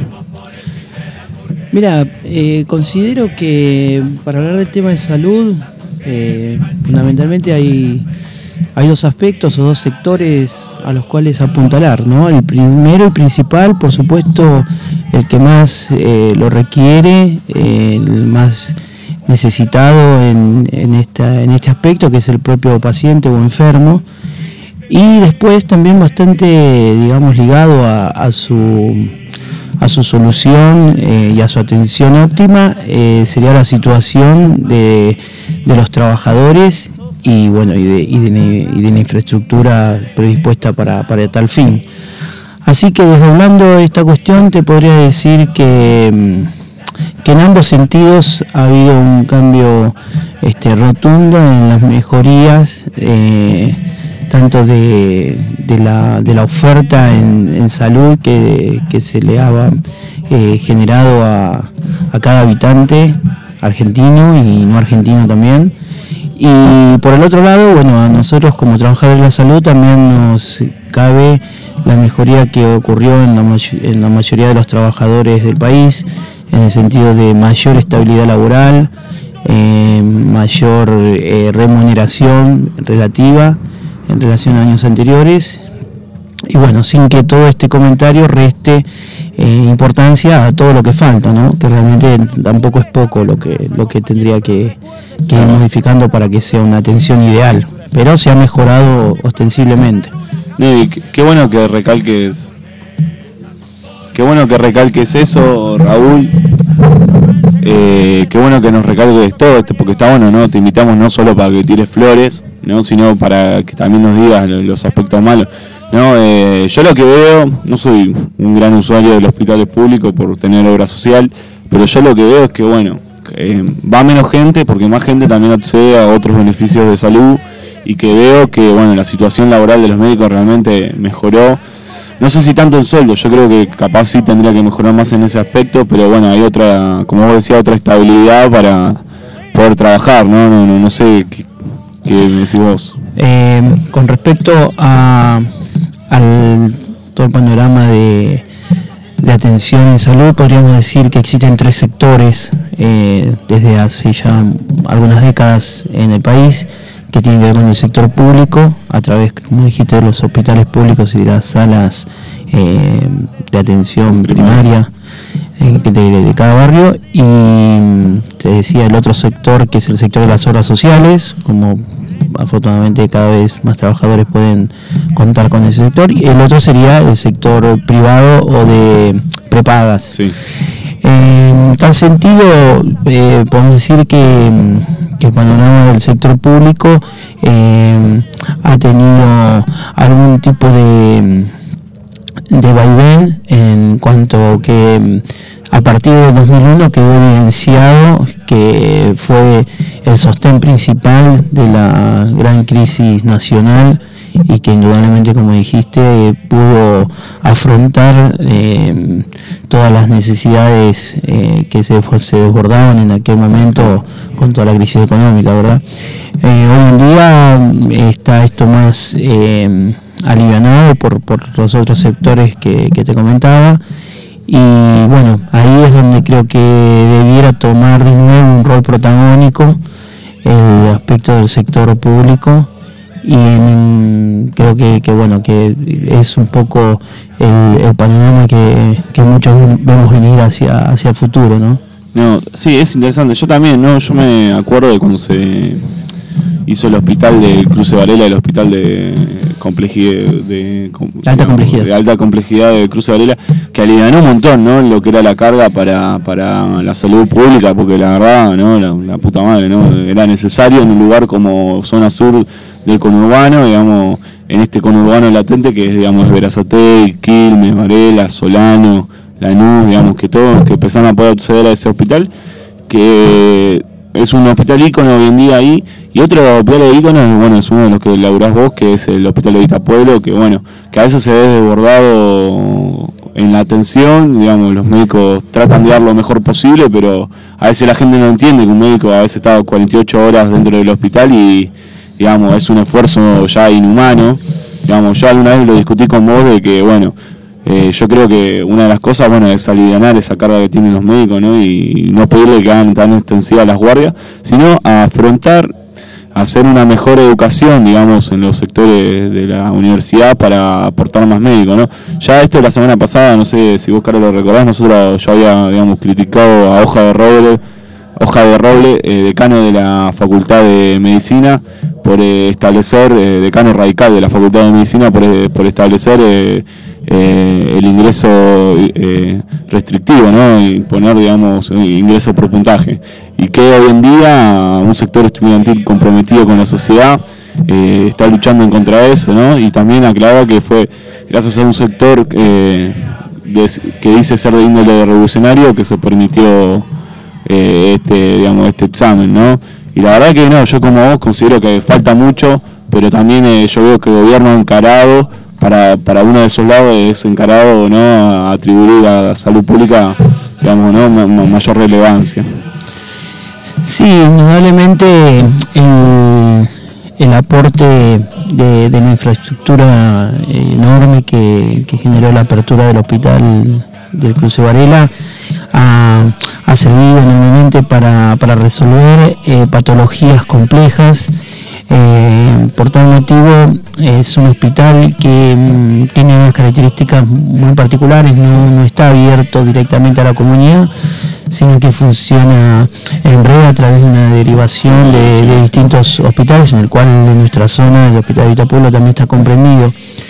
Mira, eh, considero que para hablar del tema de salud, eh, fundamentalmente hay, hay dos aspectos o dos sectores a los cuales apuntalar, ¿no? El primero y principal, por supuesto, el que más eh, lo requiere, eh, el más necesitado en, en, esta, en este aspecto, que es el propio paciente o enfermo. Y después también bastante, digamos, ligado a, a su... a su solución eh, y a su atención óptima eh, sería la situación de, de los trabajadores y bueno y de, y de, y de la infraestructura predispuesta para, para tal fin. Así que desdoblando esta cuestión te podría decir que, que en ambos sentidos ha habido un cambio este, rotundo en las mejorías eh, tanto de, de, la, de la oferta en, en salud que, que se le ha eh, generado a, a cada habitante argentino y no argentino también. Y por el otro lado, bueno, a nosotros como trabajadores de la salud también nos cabe la mejoría que ocurrió en la, en la mayoría de los trabajadores del país, en el sentido de mayor estabilidad laboral, eh, mayor eh, remuneración relativa en relación a años anteriores, y bueno, sin que todo este comentario reste eh, importancia a todo lo que falta, ¿no? Que realmente tampoco es poco lo que lo que tendría que, que ir modificando para que sea una atención ideal, pero se ha mejorado ostensiblemente. Y qué bueno que recalques, qué bueno que recalques eso, Raúl. Eh, qué bueno que nos recalques todo esto, porque está bueno, ¿no? Te invitamos no solo para que tires flores, ¿no? Sino para que también nos digas los aspectos malos, ¿no? Eh, yo lo que veo, no soy un gran usuario de los hospitales públicos por tener obra social, pero yo lo que veo es que, bueno, que, eh, va menos gente porque más gente también accede a otros beneficios de salud, y que veo que, bueno, la situación laboral de los médicos realmente mejoró. No sé si tanto el sueldo, yo creo que capaz sí tendría que mejorar más en ese aspecto, pero bueno, hay otra, como vos decías, otra estabilidad para poder trabajar, ¿no? No, no, no sé qué, qué me decís vos. Eh, con respecto a al todo el panorama de, de atención en salud, podríamos decir que existen tres sectores eh, desde hace ya algunas décadas en el país, que tienen que ver con el sector público, a través, como dijiste, de los hospitales públicos y de las salas eh, de atención primaria eh, de, de, de cada barrio, y te decía el otro sector, que es el sector de las obras sociales, como afortunadamente cada vez más trabajadores pueden contar con ese sector, y el otro sería el sector privado o de prepagas. Sí. En tal sentido, eh, podemos decir que que el panorama del sector público eh, ha tenido algún tipo de, de vaivén, en cuanto que a partir del dos mil uno quedó evidenciado que fue el sostén principal de la gran crisis nacional, y que indudablemente, como dijiste, pudo afrontar eh, todas las necesidades eh, que se, se desbordaban en aquel momento con toda la crisis económica, ¿verdad? Eh, hoy en día está esto más eh, alivianado por, por los otros sectores que, que te comentaba, y bueno, ahí es donde creo que debiera tomar de nuevo un rol protagónico el aspecto del sector público. Y en, creo que, que bueno que es un poco el, el panorama que, que muchos vemos venir hacia hacia el futuro, ¿no? No, sí, es interesante. Yo también, ¿no? Yo me acuerdo de cuando se hizo el hospital del Cruce Varela, el hospital de complejidad, de, de alta complejidad, de alta complejidad de Cruce Varela, que alivianó un montón, ¿no? Lo que era la carga para, para la salud pública, porque la verdad, ¿no? La, la puta madre, ¿no? Era necesario en un lugar como zona sur del conurbano, digamos, en este conurbano latente que es, digamos, Berazategui, Quilmes, Varela, Solano, Lanús, digamos, que todos que empezaron a poder acceder a ese hospital, que es un hospital ícono hoy en día ahí. Y otro hospital ícono, bueno, es uno de los que laburás vos, que es el hospital de Vitapueblo, que bueno, que a veces se ve desbordado en la atención, digamos, los médicos tratan de dar lo mejor posible, pero a veces la gente no entiende que un médico a veces está cuarenta y ocho horas dentro del hospital y, digamos, es un esfuerzo ya inhumano. Digamos, yo alguna vez lo discutí con vos de que, bueno, Eh, yo creo que una de las cosas, bueno, es alivianar esa carga que tienen los médicos, ¿no? Y no pedirle que hagan tan extensivas las guardias, sino a afrontar, hacer una mejor educación, digamos, en los sectores de la universidad para aportar más médicos, ¿no? Ya esto la semana pasada, no sé si vos, Carlos, lo recordás, nosotros yo había, digamos, criticado a Hoja de Roble, Hoja de Roble, eh, decano de la Facultad de Medicina, por eh, establecer, eh, decano radical de la Facultad de Medicina, por, eh, por establecer eh, eh, el ingreso eh, restrictivo, ¿no? Y poner, digamos, ingreso por puntaje. Y que hoy en día un sector estudiantil comprometido con la sociedad eh, está luchando en contra de eso, ¿no? Y también aclara que fue gracias a un sector eh, de, que dice ser de índole revolucionario que se permitió eh, este, digamos, este examen, ¿no? Y la verdad que no, yo como vos considero que falta mucho, pero también eh, yo veo que el gobierno ha encarado, para, para uno de esos lados es encarado, ¿no?, a atribuir a la salud pública, digamos, ¿no?, ma- ma- mayor relevancia. Sí, indudablemente el, el aporte de, de la infraestructura enorme que, que generó la apertura del hospital del Cruce Varela ha, ha servido enormemente para, para resolver eh, patologías complejas. Eh, por tal motivo es un hospital que mm, tiene unas características muy particulares, no, no está abierto directamente a la comunidad, sino que funciona en red a través de una derivación de, de distintos hospitales, en el cual en nuestra zona el Hospital de Vitapueblo también está comprendido.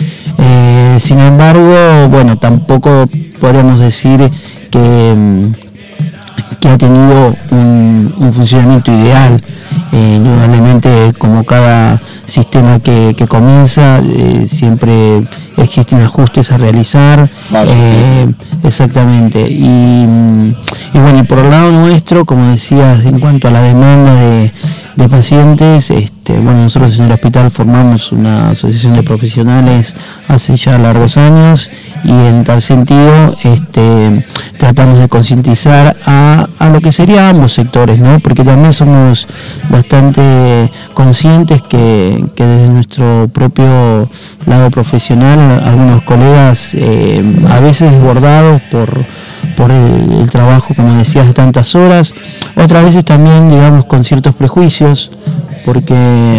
Eh, sin embargo, bueno, tampoco podemos decir que, que ha tenido un, un funcionamiento ideal. Eh, indudablemente, como cada sistema que, que comienza, eh, siempre existen ajustes a realizar. Eh, exactamente. Y, y bueno, y por el lado nuestro, como decías, en cuanto a la demanda de, de pacientes, este, bueno, nosotros en el hospital formamos una asociación de profesionales hace ya largos años, y en tal sentido este, tratamos de concientizar a, a lo que serían ambos sectores, ¿no? Porque también somos bastante conscientes que, que desde nuestro propio lado profesional algunos colegas eh, a veces desbordados por por el, el trabajo, como decías, de tantas horas, otras veces también, digamos, con ciertos prejuicios, porque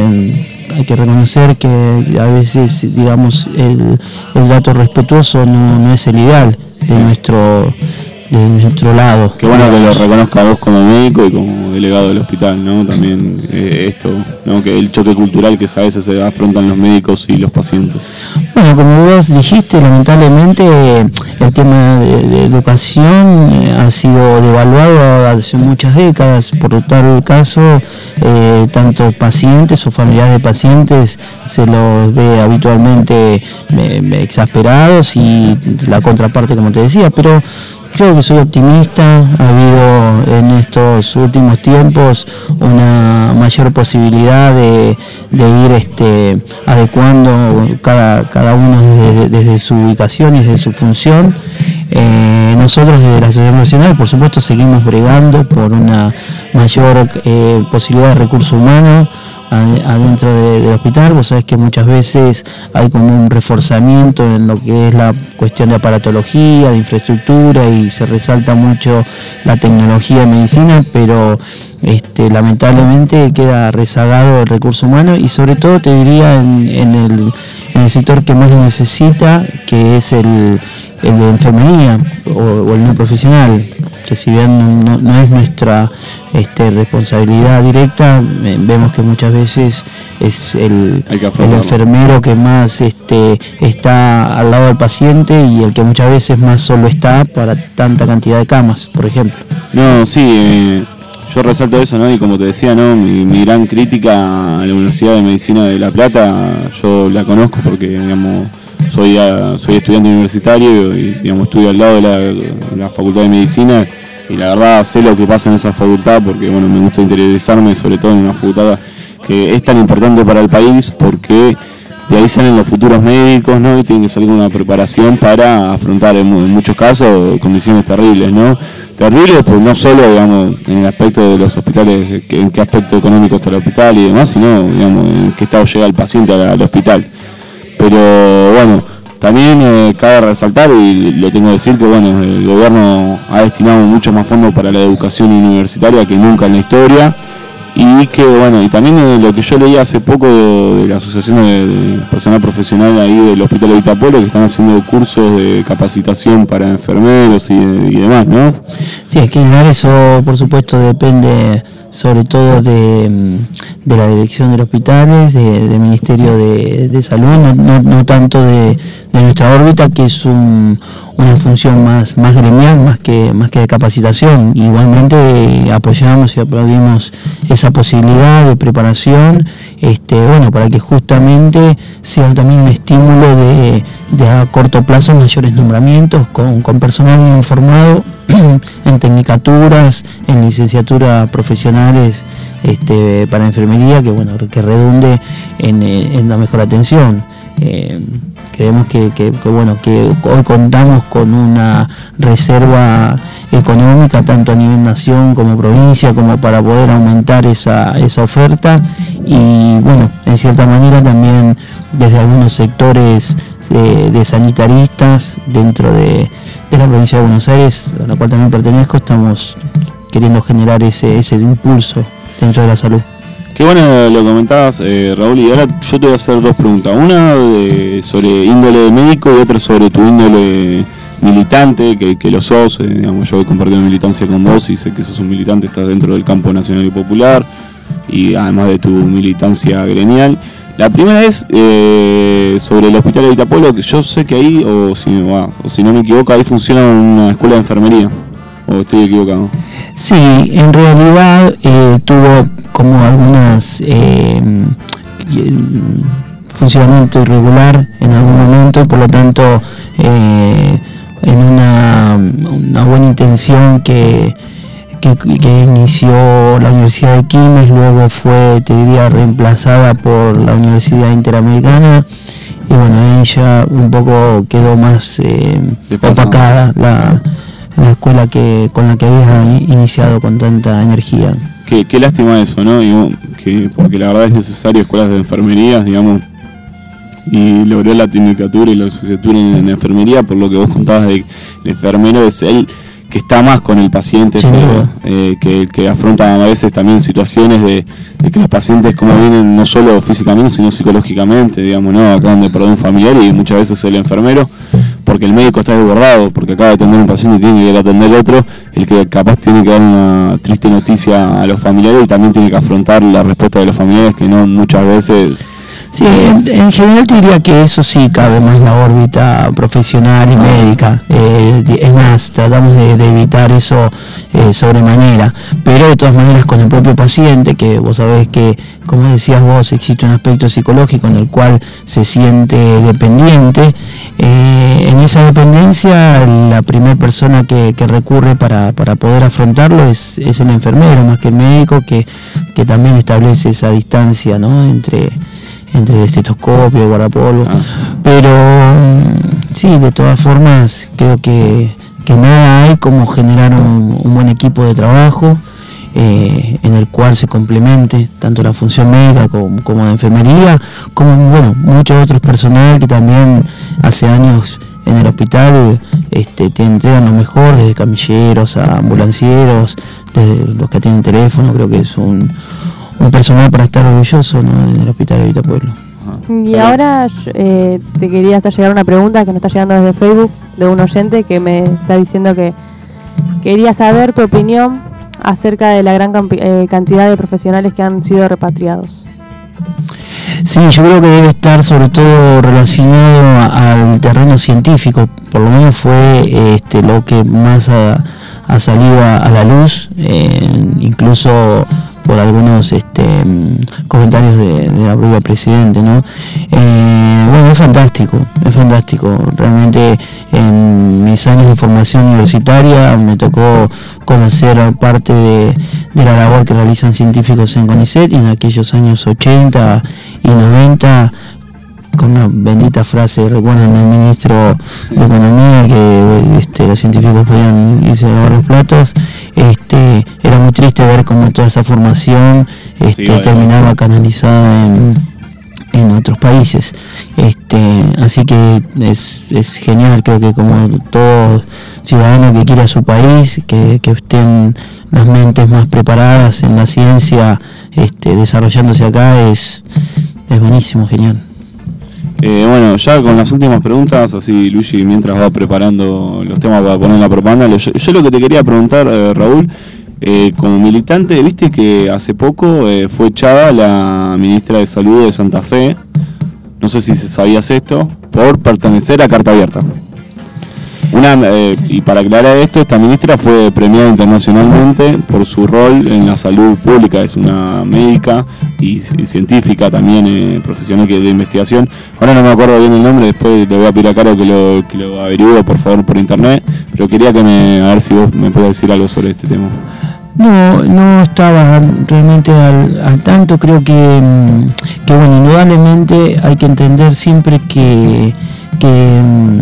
hay que reconocer que a veces, digamos, el, el dato respetuoso no, no es el ideal de nuestro de nuestro lado. Qué bueno que lo reconozca vos como médico y como delegado del hospital, ¿no? También eh, esto, ¿no?, que el choque cultural que a veces se afrontan los médicos y los pacientes. Bueno, como vos dijiste, lamentablemente el tema de, de educación eh, ha sido devaluado hace muchas décadas. Por tal caso, eh, tanto pacientes o familiares de pacientes se los ve habitualmente eh, exasperados, y la contraparte, como te decía, pero yo que soy optimista, ha habido en estos últimos tiempos una mayor posibilidad de, de ir este, adecuando cada, cada uno desde, desde su ubicación y desde su función. Eh, nosotros desde la Asociación Nacional, por supuesto, seguimos bregando por una mayor eh, posibilidad de recurso humano adentro de, del hospital. Vos sabés que muchas veces hay como un reforzamiento en lo que es la cuestión de aparatología, de infraestructura, y se resalta mucho la tecnología en medicina, pero este, lamentablemente queda rezagado el recurso humano, y sobre todo te diría en, en, el, en el sector que más lo necesita, que es el, el de enfermería o, o el no profesional, que si bien no, no es nuestra este, responsabilidad directa, eh, vemos que muchas veces es el, el enfermero que más este, está al lado del paciente, y el que muchas veces más solo está para tanta cantidad de camas, por ejemplo. No, sí, eh, yo resalto eso, ¿no? Y como te decía, ¿no?, mi, mi gran crítica a la Universidad de Medicina de La Plata, yo la conozco porque, digamos, soy a, soy estudiante universitario y, digamos, estudio al lado de la, de la Facultad de Medicina, y la verdad sé lo que pasa en esa facultad porque, bueno, me gusta interiorizarme, sobre todo en una facultad que es tan importante para el país, porque de ahí salen los futuros médicos, ¿no? Y tienen que salir con una preparación para afrontar en, en muchos casos condiciones terribles, ¿no? Terribles, pues no solo, digamos, en el aspecto de los hospitales, que, en qué aspecto económico está el hospital y demás, sino, digamos, en qué estado llega el paciente al, al hospital. Pero bueno, También eh, cabe resaltar, y lo tengo que decir, que bueno, el gobierno ha destinado mucho más fondos para la educación universitaria que nunca en la historia. Y que bueno, y también eh, lo que yo leí hace poco de, de la Asociación de, de Personal Profesional ahí del Hospital de Vitapolo, que están haciendo cursos de capacitación para enfermeros y, y demás, ¿no? Sí, es que en general eso por supuesto depende sobre todo de, de la dirección de los hospitales, de, del Ministerio de, de Salud, no, no, no tanto de, de nuestra órbita, que es un, una función más, más gremial, más que, más que de capacitación. Igualmente eh, apoyamos y aplaudimos esa posibilidad de preparación, este, bueno, para que justamente sea también un estímulo de, de a corto plazo mayores nombramientos con, con personal bien formado en tecnicaturas, en licenciaturas profesionales este, para enfermería, que bueno, que redunde en, en la mejor atención. Eh, creemos que, que, que bueno, que hoy contamos con una reserva económica tanto a nivel nación como provincia, como para poder aumentar esa, esa oferta, y bueno, en cierta manera también desde algunos sectores de, de sanitaristas dentro de, de la provincia de Buenos Aires, a la cual también pertenezco, estamos queriendo generar ese, ese impulso dentro de la salud. Qué bueno lo comentabas, eh, Raúl, y ahora yo te voy a hacer dos preguntas. Una de, sobre índole médico y otra sobre tu índole militante, que, que lo sos. Eh, digamos, yo he compartido militancia con vos y sé que sos un militante, estás dentro del campo nacional y popular, y además de tu militancia gremial. La primera es eh, sobre el Hospital de Vitapolo, que yo sé que ahí, o si, o, o si no me equivoco, ahí funciona una escuela de enfermería. ¿O estoy equivocado? Sí, en realidad eh, tuvo como algunas eh, funcionamiento irregular en algún momento, por lo tanto eh, en una, una buena intención que, que, que inició la Universidad de Quilmes, luego fue, te diría, reemplazada por la Universidad Interamericana, y bueno, ella un poco quedó más eh, opacada la, la escuela que con la que había iniciado con tanta energía. Qué, qué lástima eso, ¿no? Digo, que, porque la verdad es necesario escuelas de enfermería, digamos, y logró la tecnicatura y la licenciatura en, en enfermería, por lo que vos contabas de el enfermero es el que está más con el paciente, sí, eh, que, que afronta a veces también situaciones de, de que los pacientes como vienen no solo físicamente sino psicológicamente, digamos, ¿no? Acaban de perder un familiar y muchas veces el enfermero, porque el médico está desbordado, porque acaba de atender un paciente y tiene que ir a atender otro, el que capaz tiene que dar una triste noticia a los familiares y también tiene que afrontar la respuesta de los familiares, que no muchas veces... Sí, en, en general te diría que eso sí cabe más en la órbita profesional y médica. Eh, es más, tratamos de, de evitar eso eh, sobremanera, pero de todas maneras con el propio paciente, que vos sabés que, como decías vos, existe un aspecto psicológico en el cual se siente dependiente. Eh, en esa dependencia, la primera persona que, que recurre para, para poder afrontarlo es, es el enfermero, más que el médico, que, que también establece esa distancia, ¿no?, entre... entre el estetoscopio, el guardapolvo, ah. pero sí, de todas formas creo que, que nada hay como generar un, un buen equipo de trabajo eh, en el cual se complemente tanto la función médica como, como de enfermería, como bueno, muchos otros personal que también hace años en el hospital este, te entregan lo mejor, desde camilleros a ambulancieros, desde los que tienen teléfono. Creo que es un un personal para estar orgulloso, ¿no?, en el Hospital de Vitapueblo. Y ahora eh, te quería hacer llegar una pregunta que nos está llegando desde Facebook de un oyente que me está diciendo que quería saber tu opinión acerca de la gran campi- eh, cantidad de profesionales que han sido repatriados. Sí, yo creo que debe estar sobre todo relacionado a, al terreno científico, por lo menos fue este, lo que más ha, ha salido a, a la luz, eh, incluso por algunos este, comentarios de, de la propia presidente, ¿no? Eh, bueno, es fantástico, es fantástico. Realmente en mis años de formación universitaria me tocó conocer parte de, de la labor que realizan científicos en CONICET, y en aquellos años ochenta y noventa, con una bendita frase, recuerdan el ministro de Economía, que este, los científicos podían irse a lavar los platos. Este, era muy triste ver cómo toda esa formación este, sí, terminaba canalizada en, en otros países. Este, así que es, es genial, creo que como todo ciudadano que quiere a su país, que, que estén las mentes más preparadas en la ciencia, este, desarrollándose acá, es, es buenísimo, genial. Eh, bueno, ya con las últimas preguntas, así Luigi mientras va preparando los temas para poner en la propaganda, yo, yo lo que te quería preguntar, eh, Raúl, eh, como militante, viste que hace poco eh, fue echada la ministra de Salud de Santa Fe, no sé si sabías esto, por pertenecer a Carta Abierta. Una, eh, y para aclarar esto, esta ministra fue premiada internacionalmente por su rol en la salud pública, es una médica y, y científica también, eh, profesional que de investigación. Ahora no me acuerdo bien el nombre, después le voy a pedir a Caro que lo, que lo averigüe por favor por internet, pero quería que me, a ver si vos me podés decir algo sobre este tema. No, no estaba realmente al, al tanto, creo que, que bueno, indudablemente hay que entender siempre que, que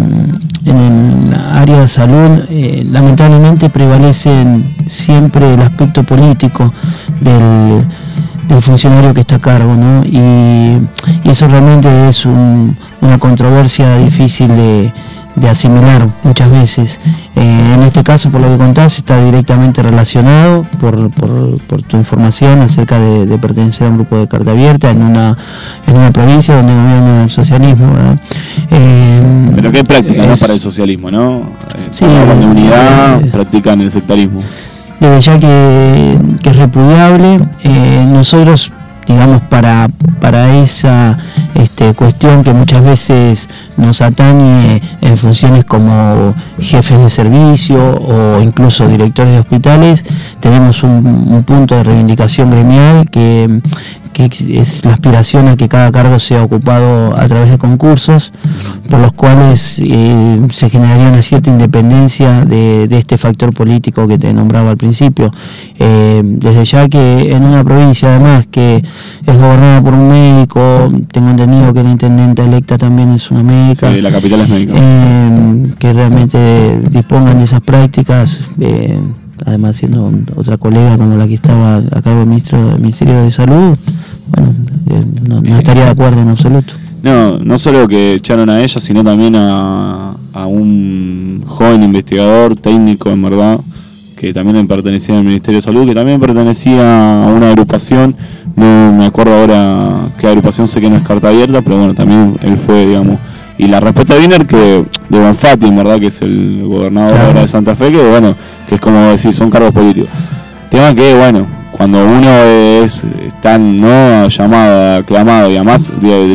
en el área de salud eh, lamentablemente prevalecen siempre el aspecto político del, del funcionario que está a cargo, ¿no? Y, y eso realmente es un, una controversia difícil de, de asimilar muchas veces. Eh, en este caso, por lo que contás, está directamente relacionado por, por, por tu información acerca de, de pertenecer a un grupo de Carta Abierta en una en una provincia donde gobierna el socialismo, ¿verdad? Eh, Pero qué práctica, es, ¿no? Para el socialismo, ¿no? Sí, hablan de unidad, eh, practican el sectarismo. Desde ya que, que es repudiable, eh, nosotros, digamos, para, para esa este, cuestión que muchas veces nos atañe en funciones como jefes de servicio o incluso directores de hospitales, tenemos un, un punto de reivindicación gremial que, que es la aspiración a que cada cargo sea ocupado a través de concursos, por los cuales eh, se generaría una cierta independencia de, de este factor político que te nombraba al principio. Eh, desde ya que en una provincia además que es gobernada por un médico, tengo entendido que la intendenta electa también es una médica. Sí, la capital es médica. Eh, que realmente dispongan de esas prácticas, eh, además siendo otra colega como la que estaba a cargo del ministro del Ministerio de Salud, bueno, eh, no, no estaría de acuerdo en absoluto. No, no solo que echaron a ella, sino también a, a un joven investigador técnico, en verdad, que también pertenecía al Ministerio de Salud, que también pertenecía a una agrupación, no me acuerdo ahora qué agrupación, sé que no es Carta Abierta, pero bueno, también él fue, digamos. Y la respuesta viene que de Bonfatti, en verdad, que es el gobernador claro. de Santa Fe, que bueno, que es como decir, son cargos políticos. Tema que, bueno, cuando uno es tan no llamado, aclamado y además,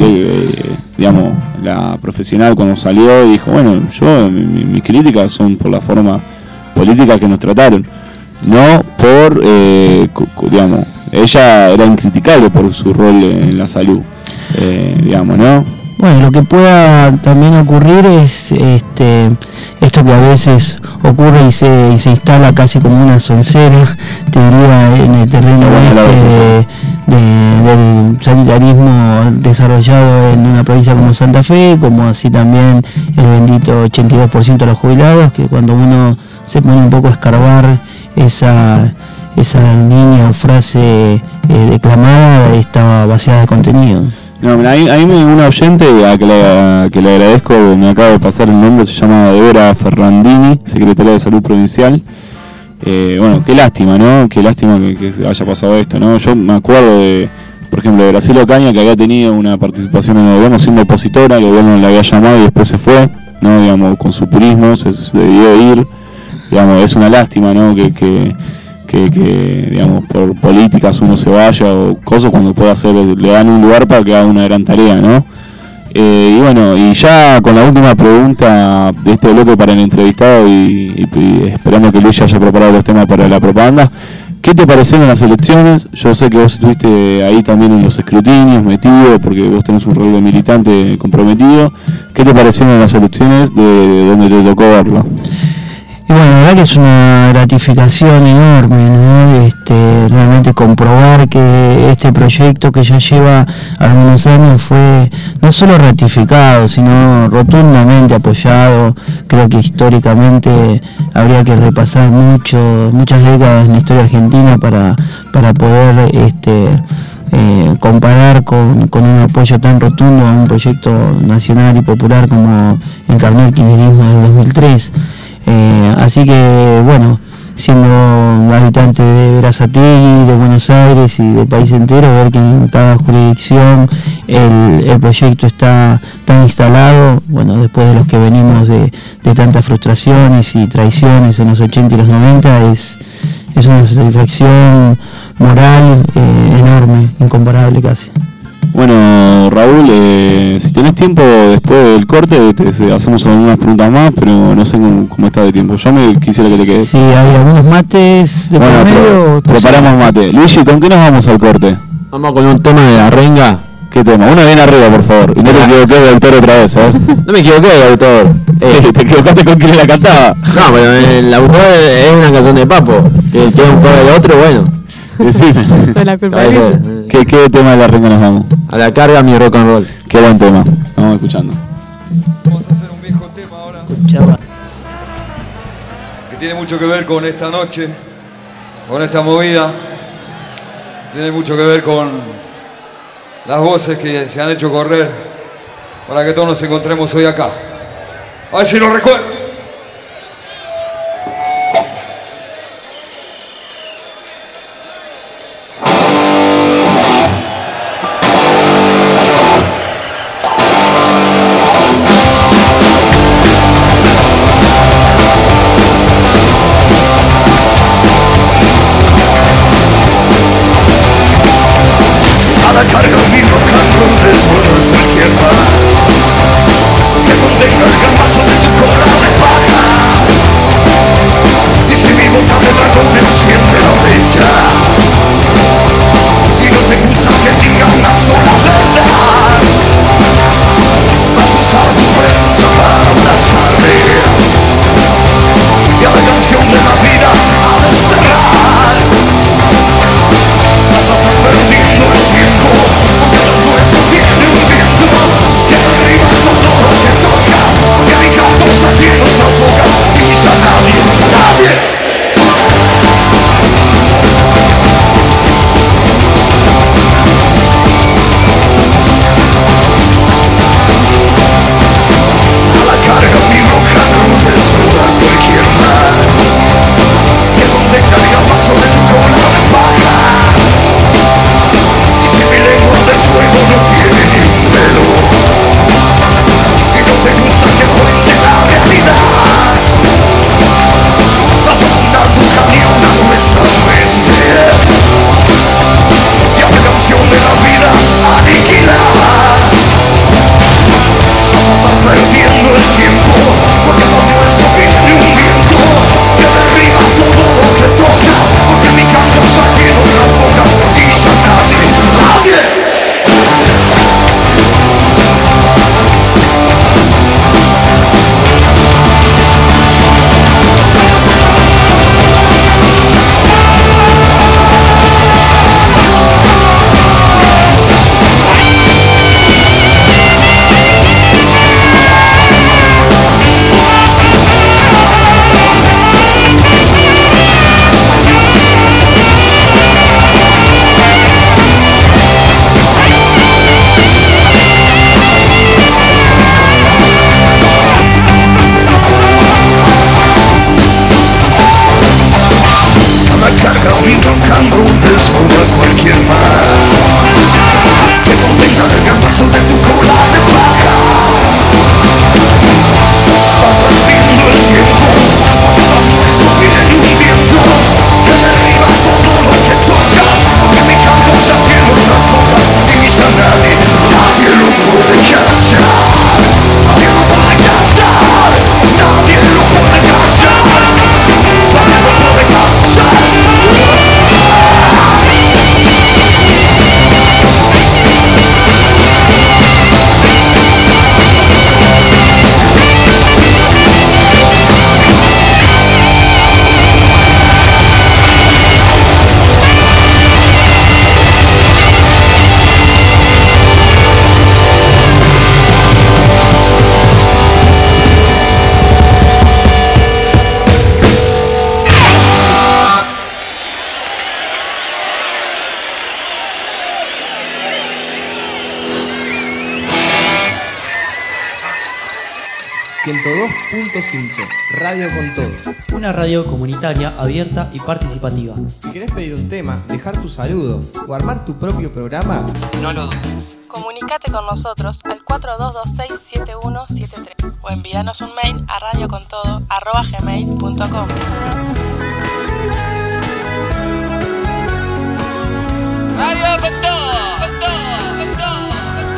digamos, la profesional cuando salió dijo, bueno, yo, mi, mi, mis críticas son por la forma política que nos trataron, no por, eh, digamos, ella era incriticable por su rol en la salud, eh, digamos, ¿no? Bueno, lo que pueda también ocurrir es este esto que a veces ocurre y se, y se instala casi como una soncera, te diría, en el terreno este de, de, del sanitarismo desarrollado en una provincia como Santa Fe, como así también el bendito ochenta y dos por ciento de los jubilados, que cuando uno se pone un poco a escarbar esa, esa línea o frase eh, declamada, estaba vaciada de contenido. No, mira, ahí, ahí me una oyente a que, le, a que le agradezco, me acaba de pasar el nombre, se llama Débora Ferrandini, secretaria de Salud Provincial. Eh, bueno, qué lástima, ¿no? Qué lástima que, que haya pasado esto, ¿no? Yo me acuerdo de, por ejemplo, de Graciela Ocaña, que había tenido una participación en el gobierno siendo opositora, el gobierno la había llamado y después se fue, ¿no? Digamos, con su purismo, se, se debió ir. Digamos, es una lástima, ¿no? Que... que Que, que digamos por políticas uno se vaya o cosas cuando puede hacer, le dan un lugar para que haga una gran tarea, ¿no? Eh, y bueno, y ya con la última pregunta de este bloque para el entrevistado y, y, y esperando que Luis haya preparado los temas para la propaganda, ¿qué te parecieron las elecciones? Yo sé que vos estuviste ahí también en los escrutinios metido, porque vos tenés un rol de militante comprometido. ¿Qué te parecieron las elecciones de, de donde te tocó verlo? Y bueno, la verdad que es una gratificación enorme, ¿no? Este, realmente comprobar que este proyecto que ya lleva algunos años fue no solo ratificado, sino rotundamente apoyado. Creo que históricamente habría que repasar mucho, muchas décadas en la historia argentina para, para poder este, eh, comparar con, con un apoyo tan rotundo a un proyecto nacional y popular como encarnó el kirchnerismo del dos mil tres. Eh, así que, bueno, siendo habitante de Berazategui, de Buenos Aires y del país entero, ver que en cada jurisdicción el, el proyecto está tan instalado, bueno, después de los que venimos de, de tantas frustraciones y traiciones en los ochenta y los noventa, es, es una satisfacción moral eh, enorme, incomparable casi. Bueno, Raúl, eh, si tenés tiempo después del corte, te, te hacemos algunas preguntas más, pero no sé cómo, cómo está de tiempo. Yo me quisiera que te quedes. Sí, hay algunos mates de bueno, promedio. Pre preparamos mate. Luigi, ¿con qué nos vamos al corte? Vamos con un tema de la renga. ¿Qué tema? Uno bien arriba, por favor. Y no te equivoques de autor otra vez, ¿eh? No me equivoqué de autor. Eh, sí, te equivocaste con quien la cantaba. No, pero el autor es una canción de Papo. Que queda un cover de otro, bueno. Decime. La culpa de ¿Qué, ¿Qué tema de la renga nos vamos? A la carga mi rock and roll. Qué buen tema. Vamos escuchando. Vamos a hacer un viejo tema ahora. Escuchaba. Que tiene mucho que ver con esta noche, con esta movida. Tiene mucho que ver con las voces que se han hecho correr para que todos nos encontremos hoy acá. A ver si lo recuerdo. Carga mi rock and roll de suelo en cualquier bar que contenga el gran vaso de tu cola. punto cinco, Radio con Todo. Una radio comunitaria, abierta y participativa. Si querés pedir un tema, dejar tu saludo o armar tu propio programa, no lo dudes. Comunicate con nosotros al cuatro dos dos seis siete uno siete tres o envíanos un mail a radiocontodo arroba gmail punto com. Radio con todo, con todo, con todo.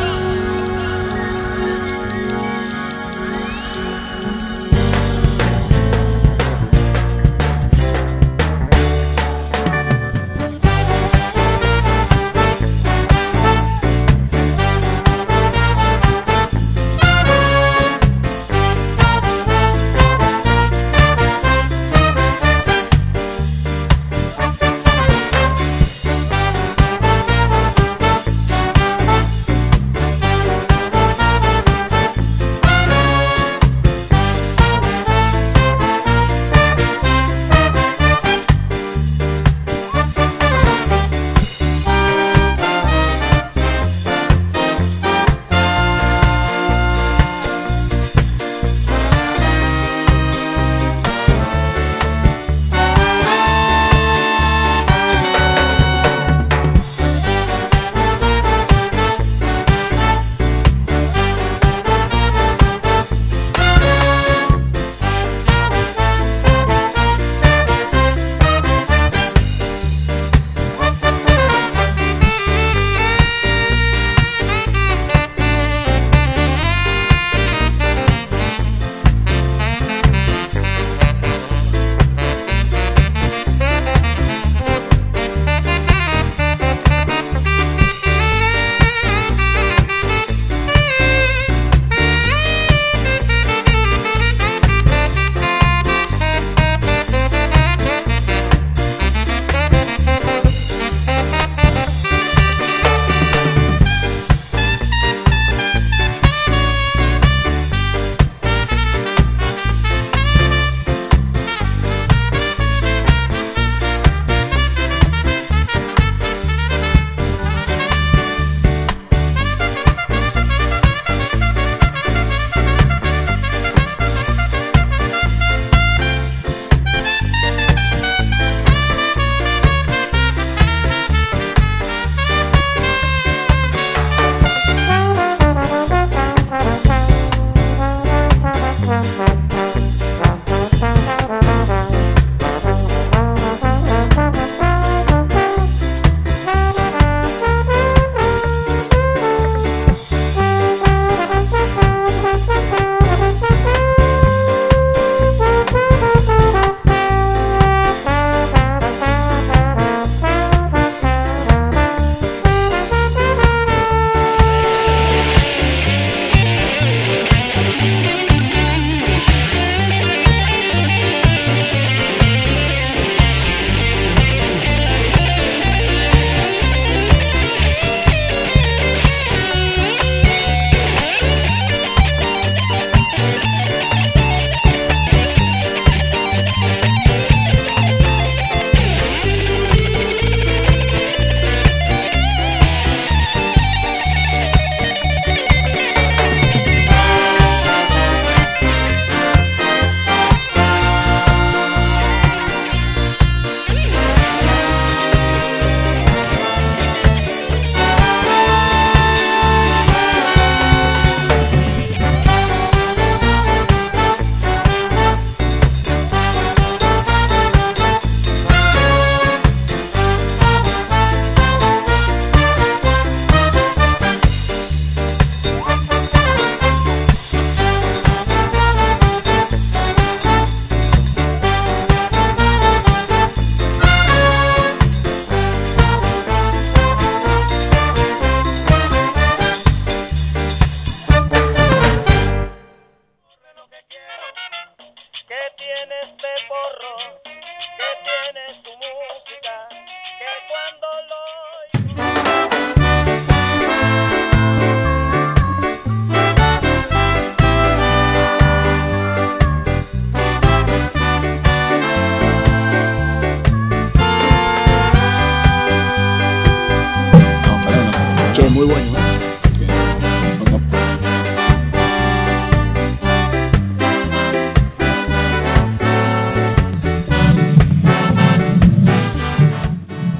Che, muy bueno.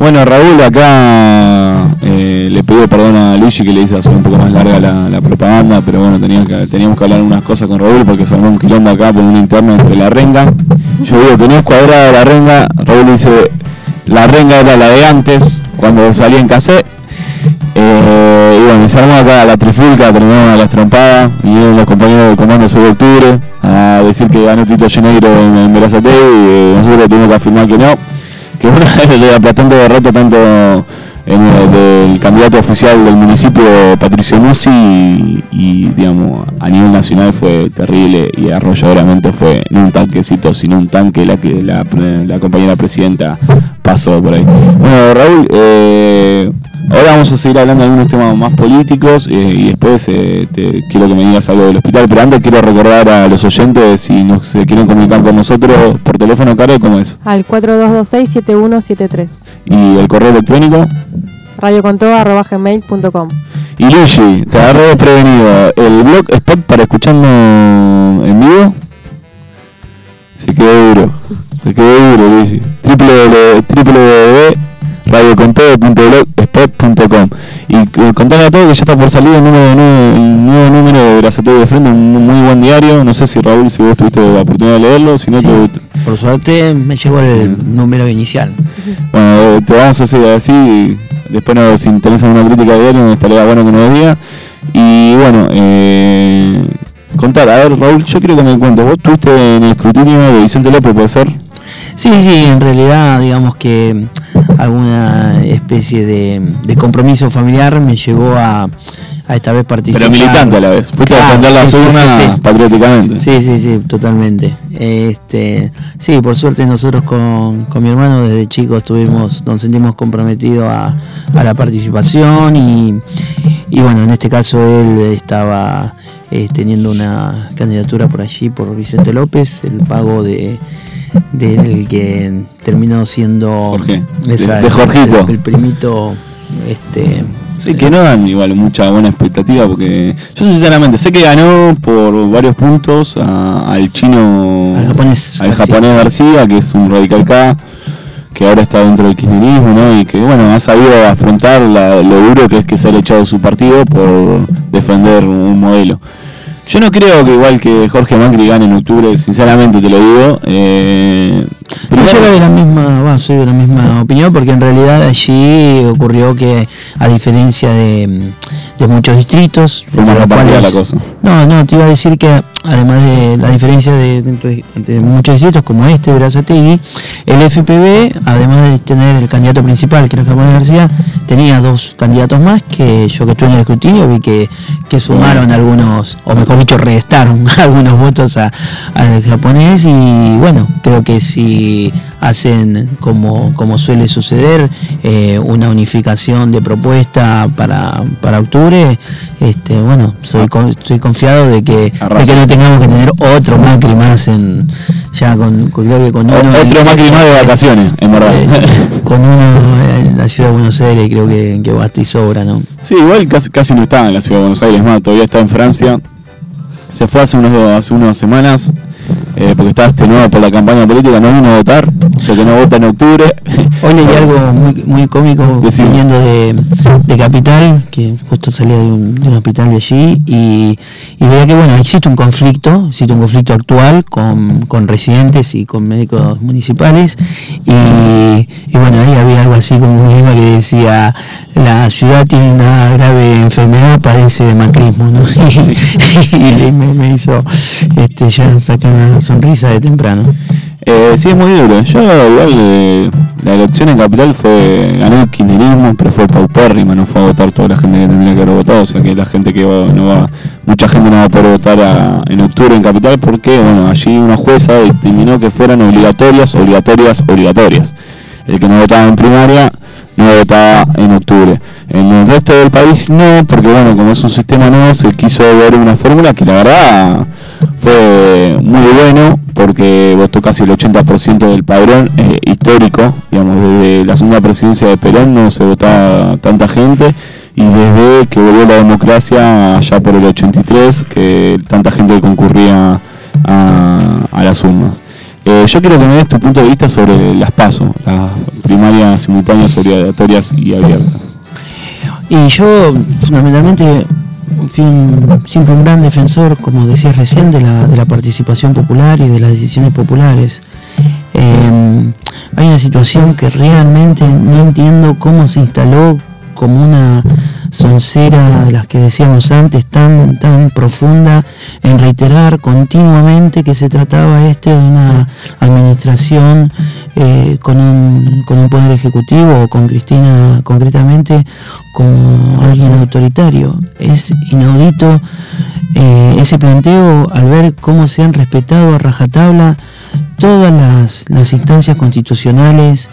Bueno, Raúl acá eh, le pidió perdón a Luigi que le hice hacer un poco más larga la, la propaganda, pero bueno, tenía que, teníamos que hablar unas cosas con Raúl porque se armó un quilombo acá por un interno entre la renga. Yo digo que no es cuadrada la renga, Raúl dice la renga era la de antes, cuando salía en cassette. Eh, y bueno, se armó acá la trifulca, terminamos a las trompadas, vinieron los compañeros del comando seis de octubre a decir que ganó Tito Geneiro en, en Berazategui y eh, nosotros tuvimos que afirmar que no, que una aplastante derrota tanto en el, del candidato oficial del municipio Patricio Musi y, y digamos a nivel nacional fue terrible y arrolladoramente fue no un tanquecito sino un tanque la que la, la compañera presidenta pasó por ahí. Bueno, Raúl, eh, ahora vamos a seguir hablando de algunos temas más políticos eh, y después eh, te, quiero que me digas algo del hospital, pero antes quiero recordar a los oyentes si nos se quieren comunicar con nosotros por teléfono, Caro, ¿cómo es? Al cuatro dos dos seis siete uno siete tres. ¿Y el correo electrónico? radiocontodo arroba gmail punto com. Y Luigi, te agarré desprevenido. ¿El blog spot para escucharnos en vivo? Se quedó duro. Se quedó duro, Luigi. w w w punto radiocontodo punto blogspot punto com. Y contarle a todos que ya está por salir el, número de nuevo, el nuevo número de Berazategui de Frente, un muy buen diario. No sé si Raúl, si vos tuviste la oportunidad de leerlo, si no sí, te... por suerte me llegó el mm. número inicial. Bueno, te vamos a hacer así. Después, no, si tenés alguna crítica de diario, estaría bueno que nos diga. Y bueno, eh, contar, a ver, Raúl, yo quiero que me cuentes. ¿Vos estuviste en el escrutinio de Vicente López, puede ser? Sí, sí, en realidad, digamos que alguna especie de, de compromiso familiar me llevó a, a esta vez participar. Pero militante a la vez, fuiste claro, a defender las sí, urnas sí, sí. patrióticamente. Sí, sí, sí, totalmente. Este, sí, por suerte nosotros con, con mi hermano desde chicos estuvimos, nos sentimos comprometidos a, a la participación y, y bueno, en este caso él estaba eh, teniendo una candidatura por allí, por Vicente López, el pago de del que terminó siendo Jorge, esa, de, de Jorgito, el, el primito este sí, que no dan igual mucha buena expectativa porque yo sinceramente sé que ganó por varios puntos a, al chino al japonés al García. japonés García, que es un radical K que ahora está dentro del kirchnerismo, ¿no? Y que bueno, ha sabido afrontar la, lo duro que es que se ha echado su partido por defender un modelo. Yo no creo que igual que Jorge Macri gane en octubre, sinceramente te lo digo. Eh, Pero yo soy de la misma, bueno, soy de la misma opinión porque en realidad allí ocurrió que a diferencia de, de muchos distritos, fue más repartida la cosa. No, no, te iba a decir que además de la diferencia de, de, de muchos distritos como este, Berazategui, el F P B, además de tener el candidato principal, que era Japonés García, tenía dos candidatos más que yo que estuve en el escrutinio vi que, que sumaron sí. algunos, o mejor dicho, restaron algunos votos a, al japonés y bueno, creo que si hacen como, como suele suceder eh, una unificación de propuesta para, para octubre, este bueno, soy con, estoy confiado de que, de que no tengamos que tener otro Macri más en ya con, con creo que con uno otro en, Macri más de vacaciones, en verdad. Eh, con uno en la ciudad de Buenos Aires creo que, que basta y sobra, ¿no? Sí, igual casi, casi no estaba en la ciudad de Buenos Aires, más todavía está en Francia. Se fue hace, unos, hace unas semanas eh, porque estaba extenuado por la campaña política, no vino a votar, o sea que no vota en octubre. Hoy leí algo muy, muy cómico Decime. viniendo de, de Capital, que justo salía de un, de un hospital de allí, y, y veía que bueno, existe un conflicto, existe un conflicto actual con, con residentes y con médicos municipales, y, y bueno, ahí había algo así como un lema que decía, la ciudad tiene una grave enfermedad, padece de macrismo, ¿no? Sí. y, y me, me hizo este, ya sacar una sonrisa de temprano. Eh, sí, es muy duro. Yo igual eh, la elección en Capital fue, ganó el kirchnerismo, pero fue paupérrima, no fue a votar toda la gente que tendría que haber votado, o sea que la gente que va, no va, mucha gente no va a poder votar a, en octubre en Capital porque bueno, allí una jueza determinó que fueran obligatorias, obligatorias, obligatorias. El que no votaba en primaria no votaba en octubre. En el resto del país no, porque bueno, como es un sistema nuevo, se quiso ver una fórmula que la verdad fue muy bueno, porque votó casi el ochenta por ciento del padrón eh, histórico, digamos, desde la segunda presidencia de Perón no se votaba tanta gente, y desde que volvió la democracia allá por el ochenta y tres, que tanta gente concurría a, a las urnas. Eh, yo quiero que me des tu punto de vista sobre las PASO, las primarias simultáneas, obligatorias y abiertas. Y yo, fundamentalmente, fui un, siempre un gran defensor, como decías recién, de la, de la participación popular y de las decisiones populares. Eh, hay una situación que realmente no entiendo cómo se instaló como una soncera de las que decíamos antes, tan tan profunda, en reiterar continuamente que se trataba este de una administración eh, con un con un poder ejecutivo, o con Cristina concretamente como alguien autoritario. Es inaudito eh, ese planteo al ver cómo se han respetado a rajatabla todas las, las instancias constitucionales,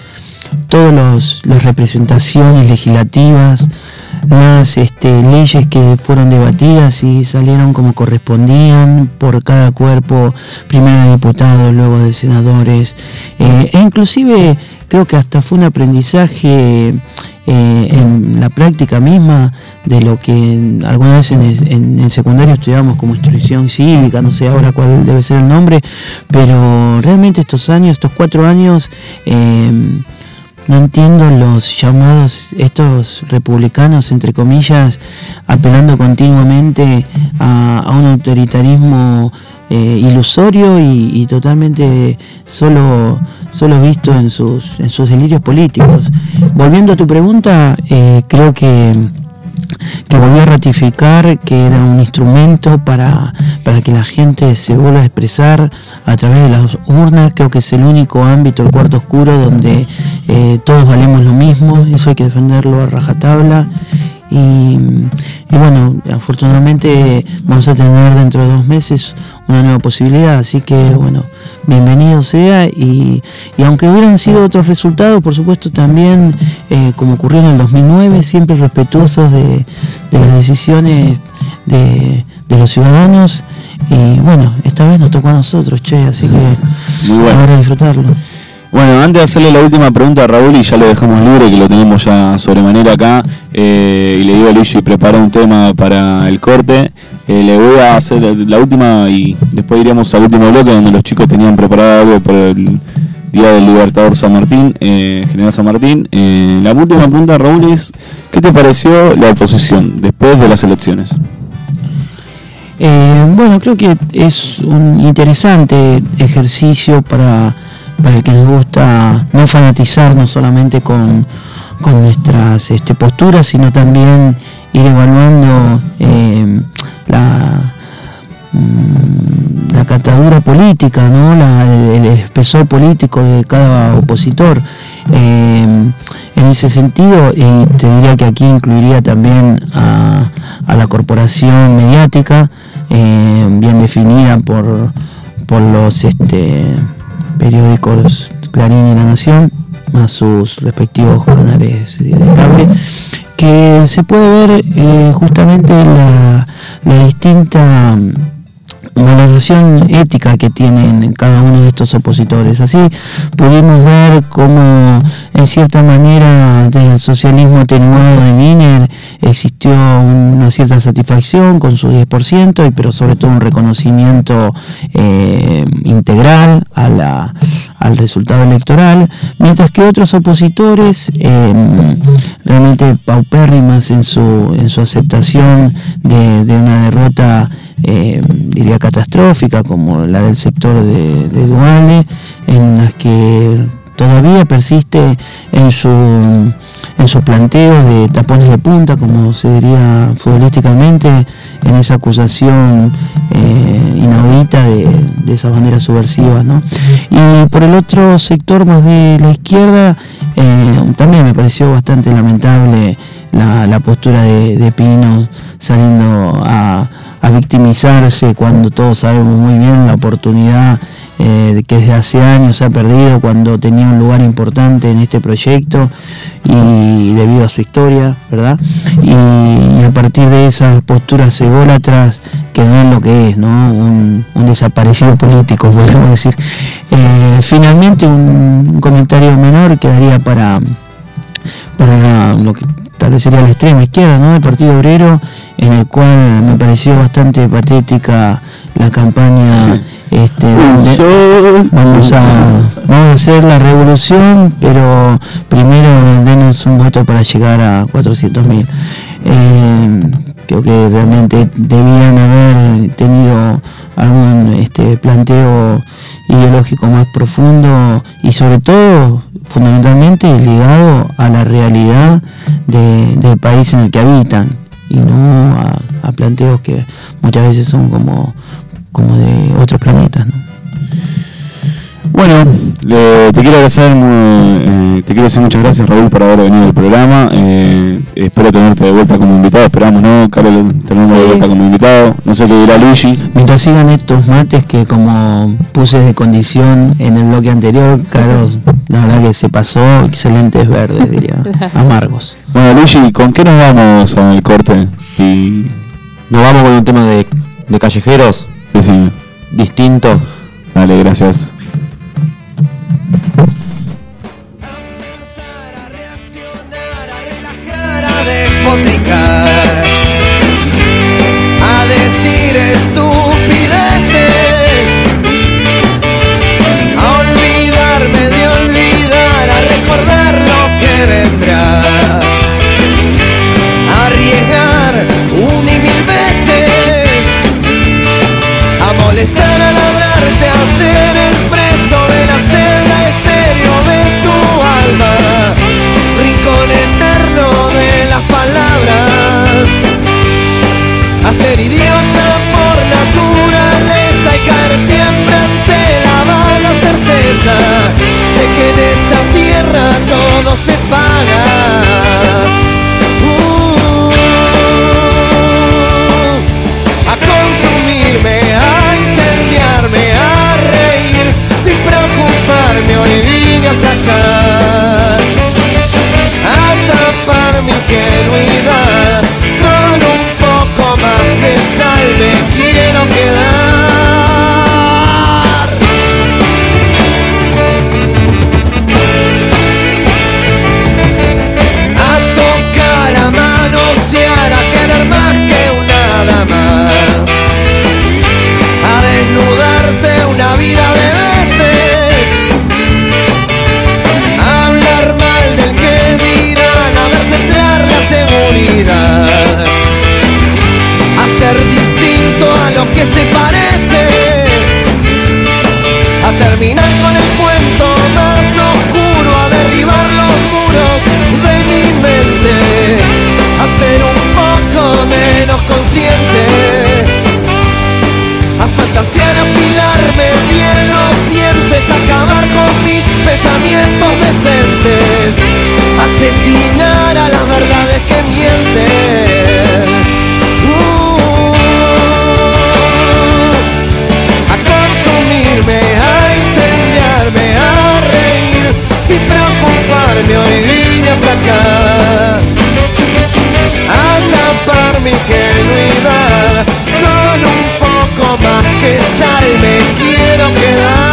todas las representaciones legislativas, las este, leyes que fueron debatidas y salieron como correspondían por cada cuerpo, primero de diputados, luego de senadores, eh, e inclusive creo que hasta fue un aprendizaje eh, en la práctica misma de lo que alguna vez en el, en el secundario estudiamos como instrucción cívica, no sé ahora cuál debe ser el nombre, pero realmente estos años, estos cuatro años, eh, no entiendo los llamados, estos republicanos, entre comillas, apelando continuamente a, a un autoritarismo eh, ilusorio y, y totalmente solo, solo visto en sus, en sus delirios políticos. Volviendo a tu pregunta, eh, creo que que volvió a ratificar que era un instrumento para, para que la gente se vuelva a expresar a través de las urnas. Creo que es el único ámbito, el cuarto oscuro, donde eh, todos valemos lo mismo. Eso hay que defenderlo a rajatabla. Y, y bueno, afortunadamente vamos a tener dentro de dos meses una nueva posibilidad, así que bueno, bienvenido sea. Y, y aunque hubieran sido otros resultados, por supuesto también, eh, como ocurrió en el dos mil nueve, siempre respetuosos de, de las decisiones de, de los ciudadanos. Y bueno, esta vez nos tocó a nosotros, che, así que muy bueno. Ahora disfrutarlo. Bueno, antes de hacerle la última pregunta a Raúl, y ya lo dejamos libre, que lo tenemos ya sobremanera acá, eh, y le digo a Luigi, prepara un tema para el corte, eh, le voy a hacer la última y después iríamos al último bloque donde los chicos tenían preparado algo por el Día del Libertador San Martín, eh, General San Martín. Eh, la última pregunta, Raúl, es ¿qué te pareció la oposición después de las elecciones? Eh, bueno, creo que es un interesante ejercicio para... para el que nos gusta no fanatizarnos solamente con, con nuestras este, posturas, sino también ir evaluando eh, la, la catadura política, ¿no? la, el, el espesor político de cada opositor. Eh, en ese sentido, y te diría que aquí incluiría también a, a la corporación mediática, eh, bien definida por, por los... este periódicos Clarín y La Nación, más sus respectivos canales de cable, que se puede ver eh, justamente la, la distinta valoración ética que tienen cada uno de estos opositores. Así pudimos ver cómo en cierta manera desde el socialismo atenuado de Wiener existió una cierta satisfacción con su diez por ciento, y pero sobre todo un reconocimiento eh, integral a la, al resultado electoral, mientras que otros opositores eh, realmente paupérrimas en su, en su aceptación de, de una derrota eh, diría catastrófica como la del sector de, de Duhalde, en las que todavía persiste en su en sus planteos de tapones de punta, como se diría futbolísticamente, en esa acusación eh, inaudita de, de esas banderas subversivas, ¿no? Y por el otro sector más de la izquierda, eh, también me pareció bastante lamentable la, la postura de, de Pino saliendo a, a victimizarse cuando todos sabemos muy bien la oportunidad eh, que desde hace años se ha perdido cuando tenía un lugar importante en este proyecto y debido a su historia, ¿verdad? Y, y a partir de esas posturas ególatras quedó en lo que es, ¿no? Un, un desaparecido político, podemos decir. Eh, finalmente un, un comentario menor quedaría para, para lo que tal vez sería la extrema izquierda, ¿no? Del Partido Obrero, en el cual me pareció bastante patética la campaña, Sí. este, Un de- sol, vamos un a sol. vamos a hacer la revolución, pero primero denos un voto para llegar a cuatrocientos mil. Eh, creo que realmente debían haber tenido algún este, planteo ideológico más profundo y sobre todo fundamentalmente ligado a la realidad de- del país en el que habitan y no a, a planteos que muchas veces son como, como de otros planetas, ¿no? Bueno, le- te quiero agradecer, mu- eh, te quiero decir muchas gracias, Raúl, por haber venido al programa. Eh, espero tenerte de vuelta como invitado, esperamos, ¿no? Carlos, tenerlo de Sí. vuelta como invitado. No sé qué dirá Luigi. Mientras sigan estos mates que como puse de condición en el bloque anterior, Carlos, la verdad que se pasó, excelentes verdes, diría, amargos. Bueno, Luigi, ¿con qué nos vamos al corte? Y Nos vamos con un tema de, de callejeros. Decime. Distinto. Dale, gracias. Para despotricar, a decir estupideces, a olvidarme de olvidar, a recordar lo que vendrá, a arriesgar una y mil veces, a molestar, a labrarte, a ser el preso de la celda estéreo de tu alma, rincón eterno de las palabras, a ser idiota por naturaleza y caer siempre ante la vaga certeza de que en esta tierra todo se paga. Uh, a consumirme, a incendiarme, a reír sin preocuparme, hoy vine hasta acá a tapar mi ingenuidad con un poco más de sal me quiero quedar. A tocar, a manosear, a querer más que una dama, a desnudarte una vida de veces, a hablar mal del que dirán, a ver temblar la seguridad, a ser distinto a lo que se parece, a terminar con el cuento más oscuro, a derribar los muros de mi mente, a ser un poco menos consciente, a fantasear, a afilarme bien los dientes, a acabar con mis pensamientos decentes, a asesinar a las verdades que mienten. Uh, a consumirme, a incendiarme, a reír sin preocuparme, hoy vine hasta acá a tapar mi ingenuidad con un poco más que sal me quiero quedar.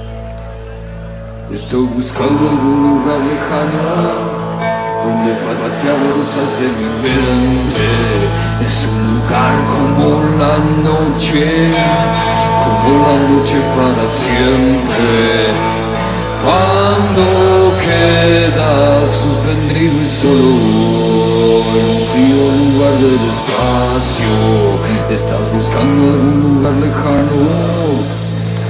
Estoy buscando algún lugar lejano donde pa- cuantas cosas de mi mente. Es un lugar como la noche, como la noche para siempre. Cuando quedas suspendido y solo en un frío lugar del espacio, estás buscando algún lugar lejano.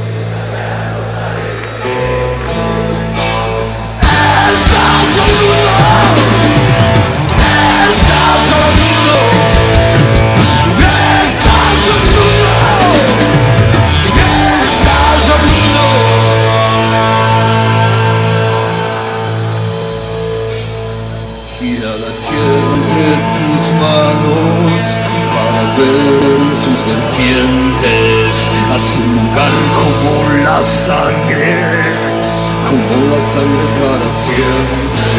Manos para ver en sus vertientes, haz un lugar como la sangre, como la sangre para siempre.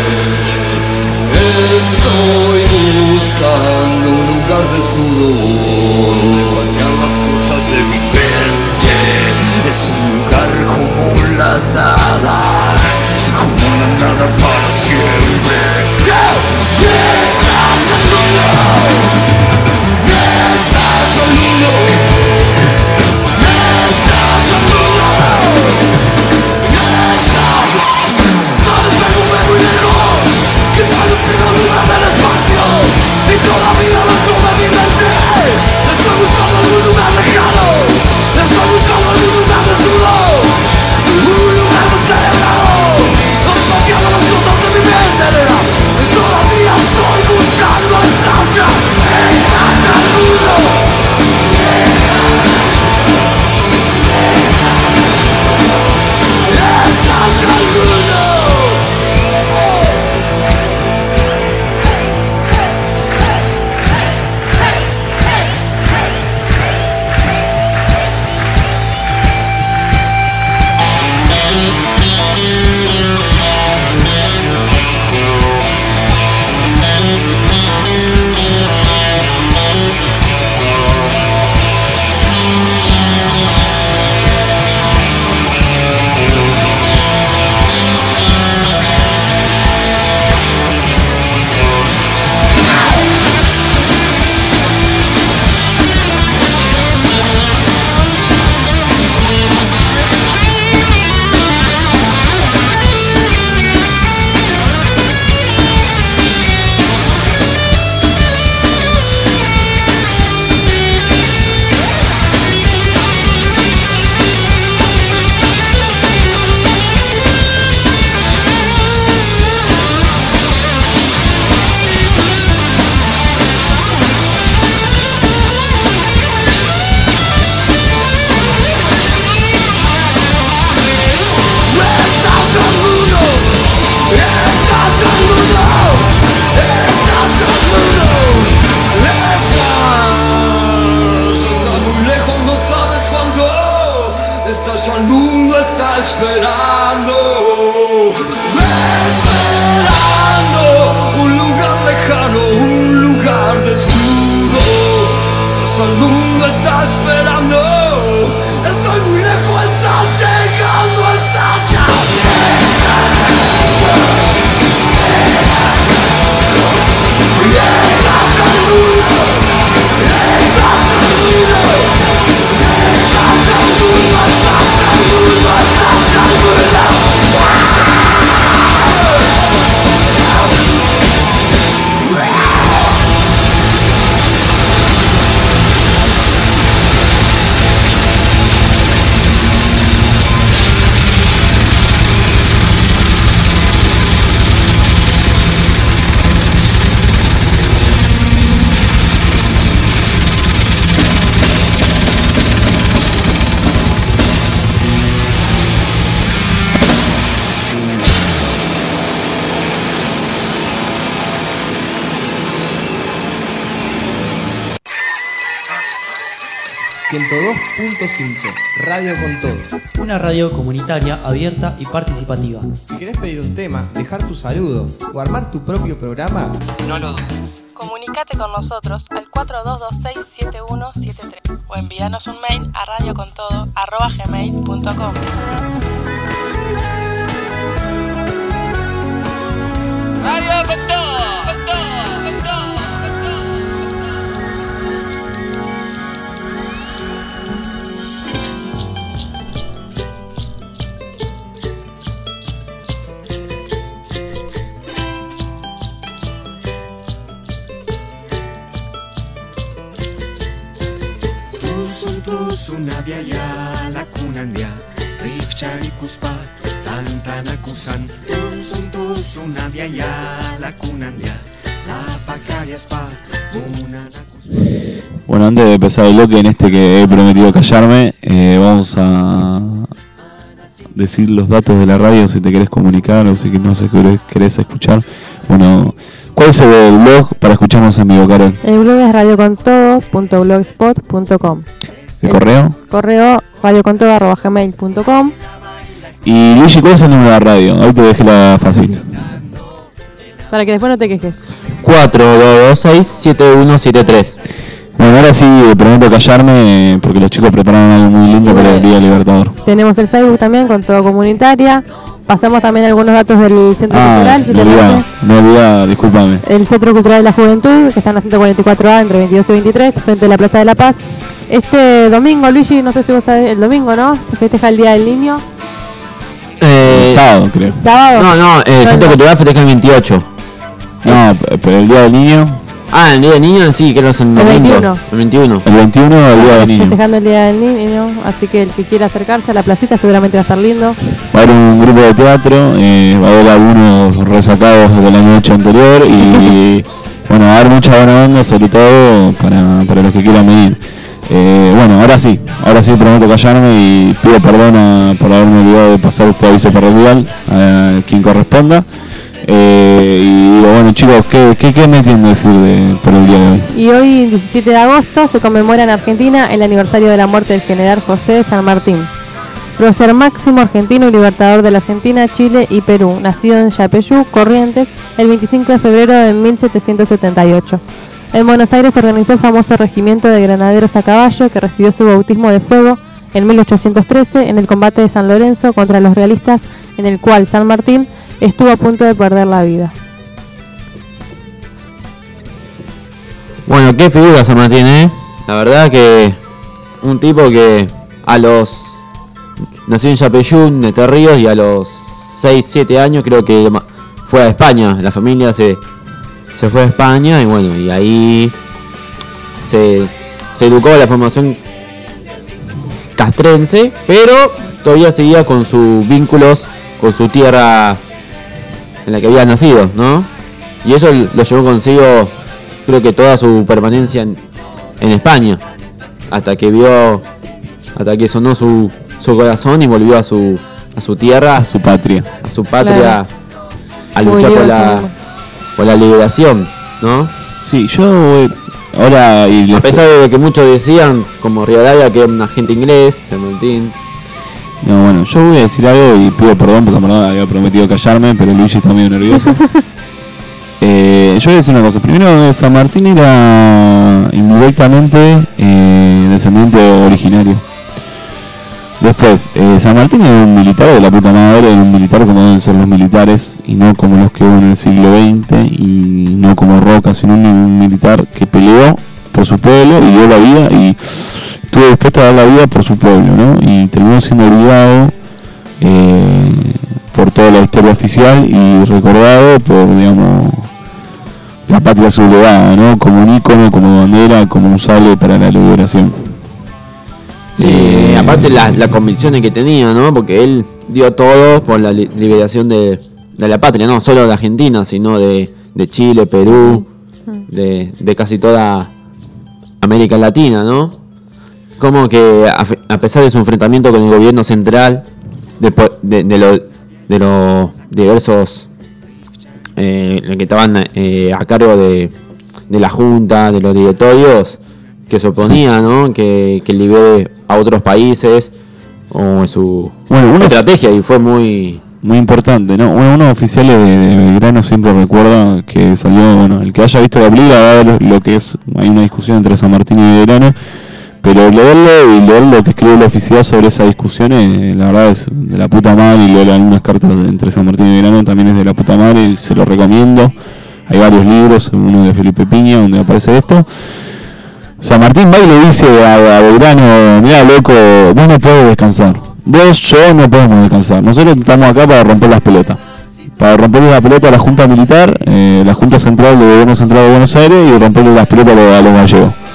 Estoy buscando un lugar desnudo donde guardar las cosas de mi mente. Es un lugar como la nada, como la nada para siempre. Yeah, yeah. Y todavía dentro de mi mente estoy buscando algún lugar lejano, estoy buscando algún lugar desnudo, un lugar descerebrado, desbloqueando las cosas de mi mente. Y todavía estoy buscando estancia, estancia al mundo. Estancia al mundo. ciento dos punto cinco, Radio con Todo. Una radio comunitaria, abierta y participativa. Si querés pedir un tema, dejar tu saludo o armar tu propio programa, no lo dudes. Comunicate con nosotros al cuatro dos dos seis siete uno siete tres o envíanos un mail a radiocontodo arroba gmail punto com. Radio con Todo, con Todo. Sunaviaya la kunandia Rikcharikuspa Tantanakusan Suntu Sunaviaya la kunandia La Pacariaspa Munanakuspa. Bueno, antes de empezar el bloque en este que he prometido callarme, eh, vamos a decir los datos de la radio si te querés comunicar o si no sé qué querés escuchar. Bueno, ¿cuál es el blog para escucharnos en vivo, Carol? El blog es radiocontodo punto blogspot punto com. ¿El correo? Correo radiocontodo arroba gmail punto com. Y Luigi, ¿cuál es el número de la radio? Ahí te dejé la fácil. Para que después no te quejes. cuatro dos dos seis siete uno siete tres. Bueno, ahora sí prometo callarme porque los chicos prepararon algo muy lindo para el Día Libertador. Tenemos el Facebook también con Todo Comunitaria. Pasamos también algunos datos del Centro ah, Cultural. Si me olvidaba, me olvidaba, discúlpame. El Centro Cultural de la Juventud, que está en la ciento cuarenta y cuatro A entre veintidós y veintitrés, frente a la Plaza de la Paz. Este domingo, Luigi, no sé si vos sabés, el domingo, ¿no? Se festeja el Día del Niño. Eh, el sábado, creo. ¿Sábado? No, no, el Centro Cultural festeja el veintiocho. No, pero el Día del Niño. Ah, el Día del Niño sí, que no es el domingo. veintiuno. El veintiuno. El veintiuno el Día del Niño. Festejando el Día del Niño, así que el que quiera acercarse a la placita seguramente va a estar lindo. Va a haber un grupo de teatro, eh, va a haber algunos resacados de la noche anterior y bueno, va a haber mucha buena onda, sobre todo para, para los que quieran venir. Eh, bueno, ahora sí, ahora sí prometo callarme y pido perdón a, por haberme olvidado de pasar este aviso parroquial a quien corresponda. Eh, y digo, bueno chicos, ¿qué, qué, qué me entiendo decir de, por el día de hoy? Y hoy, diecisiete de agosto, se conmemora en Argentina el aniversario de la muerte del general José de San Martín, prócer máximo argentino y libertador de la Argentina, Chile y Perú, nacido en Yapeyú, Corrientes, el veinticinco de febrero de mil setecientos setenta y ocho. En Buenos Aires se organizó el famoso regimiento de granaderos a caballo que recibió su bautismo de fuego en mil ochocientos trece en el combate de San Lorenzo contra los realistas, en el cual San Martín estuvo a punto de perder la vida. Bueno, qué figura San Martín, ¿eh? La verdad que un tipo que a los... nació en Yapeyú, en Entre Ríos, y a los seis siete años creo que fue a España. La familia se, se fue a España y bueno, y ahí se, se educó a la formación castrense, pero todavía seguía con sus vínculos con su tierra en la que había nacido, ¿no? Y eso lo llevó consigo, creo que toda su permanencia en, en España, hasta que vio, hasta que sonó su, su corazón y volvió a su a su tierra, a su patria, a su patria, claro, a luchar por la por la liberación, ¿no? Sí, yo ahora y a pesar de que muchos decían, como Rivadavia, que era un agente inglés, San Martín. No, bueno, yo voy a decir algo y pido perdón porque en verdad había prometido callarme, pero Luigi está medio nervioso. eh, yo voy a decir una cosa. Primero, San Martín era indirectamente eh, descendiente originario. Después, eh, San Martín era un militar de la puta madre, era un militar como deben ser los militares, y no como los que hubo en el siglo veinte, y no como Roca, sino un, un militar que peleó por su pueblo y dio la vida y estuvo dispuesto a dar la vida por su pueblo, ¿no? Y terminó siendo olvidado eh, por toda la historia oficial y recordado por, digamos, la patria sublevada, ¿no? Como un ícono, como bandera, como un sable para la liberación. Sí, eh, aparte la, la convicción que tenía, ¿no? Porque él dio todo por la li- liberación de, de la patria, no solo de Argentina, sino de, de Chile, Perú, de, de casi toda América Latina, ¿no? Como que a, a pesar de su enfrentamiento con el gobierno central, de, de, de los de los diversos eh, que estaban eh, a cargo de, de la Junta, de los directorios, que se oponía, ¿no? Que, que libere a otros países, o su bueno, una estrategia, y fue muy muy importante, ¿no? Uno, unos oficiales de, de Belgrano siempre recuerda que salió, bueno, el que haya visto la película va a ver lo que es, hay una discusión entre San Martín y Belgrano, pero leerlo y leer lo que escribió el oficial sobre esa discusión, eh, la verdad es de la puta madre, y leer algunas cartas de, entre San Martín y Belgrano también es de la puta madre, y se lo recomiendo. Hay varios libros, uno de Felipe Piña, donde aparece esto. San Martín va y le dice a, a Belgrano, mira loco, vos no podés descansar, vos, yo no podemos descansar, nosotros estamos acá para romper las pelotas, para romperle la pelota a la Junta Militar, eh, la Junta Central del Gobierno Central de Buenos Aires, y romperle las pelotas a los, a los gallegos.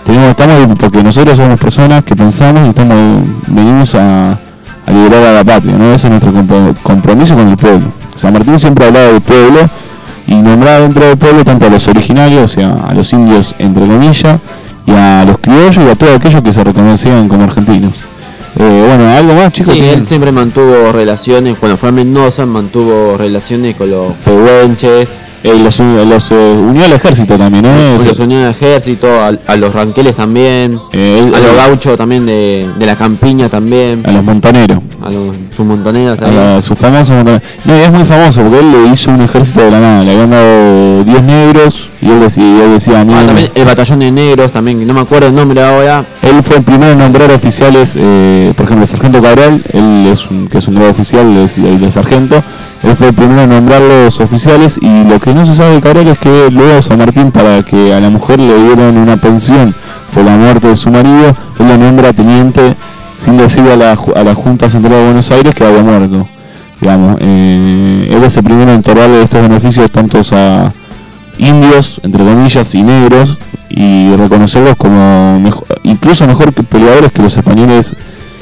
tenemos, estamos porque nosotros somos personas que pensamos y estamos venimos a, a liberar a la patria, ¿no? Ese es nuestro comp- compromiso con el pueblo. San Martín siempre hablaba del pueblo y nombraba dentro del pueblo tanto a los originarios, o sea, a los indios entre comillas, y a los criollos y a todos aquellos que se reconocían como argentinos. Eh, bueno, ¿algo más, chicos? Sí, él siempre mantuvo relaciones, cuando fue a Mendoza, mantuvo relaciones con los pehuenches. Eh, los los eh, unió al ejército también, ¿eh? Los unió al ejército, a, a los ranqueles también, eh, él, a los él, gauchos también de, de la campiña también. A los montoneros. A los, sus montoneros ahí. A sus famosos montoneros. No, y es muy famoso porque él le hizo un ejército de la nada, le habían dado diez negros y él decía, y él decía ah, también el batallón de negros también, que no me acuerdo el nombre ahora. Él fue el primero en nombrar oficiales, eh, por ejemplo, el sargento Cabral, él es un, que es un grado oficial de, de, de sargento, él fue el primero en nombrar los oficiales, y lo que no se sabe de Cabral es que luego San Martín, para que a la mujer le dieran una pensión por la muerte de su marido, él la nombra teniente sin decirle a la, a la Junta Central de Buenos Aires que había muerto. Digamos, eh, él es el primero en otorgarle estos beneficios tantos a indios, entre comillas, y negros, y reconocerlos como mejor, incluso mejor que peleadores que los españoles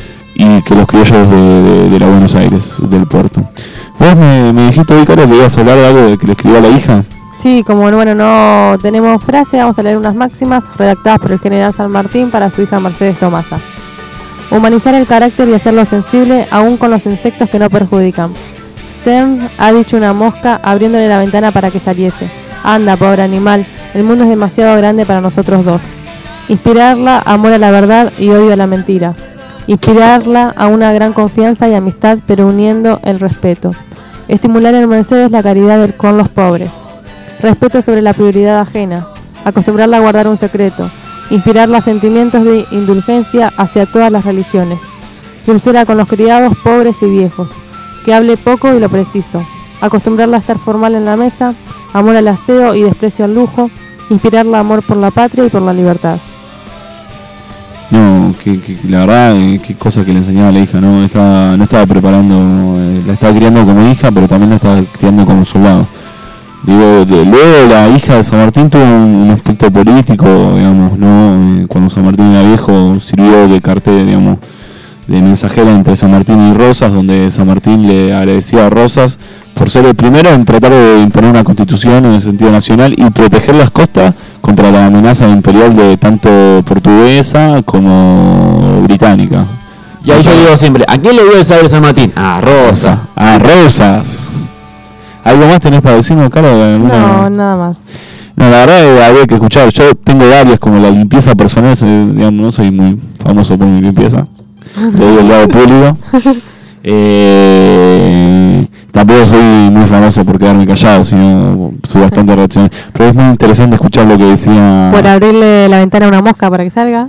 y que los criollos de, de, de la Buenos Aires, del puerto. Vos me, me dijiste hoy, Caro, que ibas a hablar de algo de que le escribió a la hija. Sí, como bueno, no tenemos frase, vamos a leer unas máximas redactadas por el general San Martín para su hija Mercedes Tomasa. Humanizar el carácter y hacerlo sensible aún con los insectos que no perjudican. Stern ha dicho una mosca abriéndole la ventana para que saliese. Anda, pobre animal, el mundo es demasiado grande para nosotros dos. Inspirarla amor a la verdad y odio a la mentira. Inspirarla a una gran confianza y amistad, pero uniendo el respeto. Estimular en Mercedes la caridad con los pobres. Respeto sobre la prioridad ajena. Acostumbrarla a guardar un secreto. Inspirarla a sentimientos de indulgencia hacia todas las religiones. Dulzura con los criados, pobres y viejos. Que hable poco y lo preciso. Acostumbrarla a estar formal en la mesa. Amor al aseo y desprecio al lujo. Inspirarla amor por la patria y por la libertad. No, que, que la verdad, eh, qué cosa que le enseñaba a la hija, ¿no? Estaba, no estaba preparando, eh, la estaba criando como hija, pero también la estaba criando como soldado. Digo, de, luego la hija de San Martín tuvo un, un aspecto político, digamos, ¿no? Eh, cuando San Martín era viejo, sirvió de cartel, digamos, de mensajera entre San Martín y Rosas, donde San Martín le agradecía a Rosas por ser el primero en tratar de imponer una constitución en el sentido nacional y proteger las costas contra la amenaza imperial de tanto portuguesa como británica. Y ahí yo digo siempre, ¿a quién le dio el saber San Martín? A Rosas. A Rosas. ¿Algo más tenés para decirnos, Caro? No, nada más. No, la verdad eh, había que escuchar. Yo tengo varias, como la limpieza personal, soy, digamos, no soy muy famoso por mi limpieza. Le digo el lado público. Eh, tampoco soy muy famoso por quedarme callado, sino soy bastante reaccionario. Pero es muy interesante escuchar lo que decía. Por abrirle la ventana a una mosca para que salga.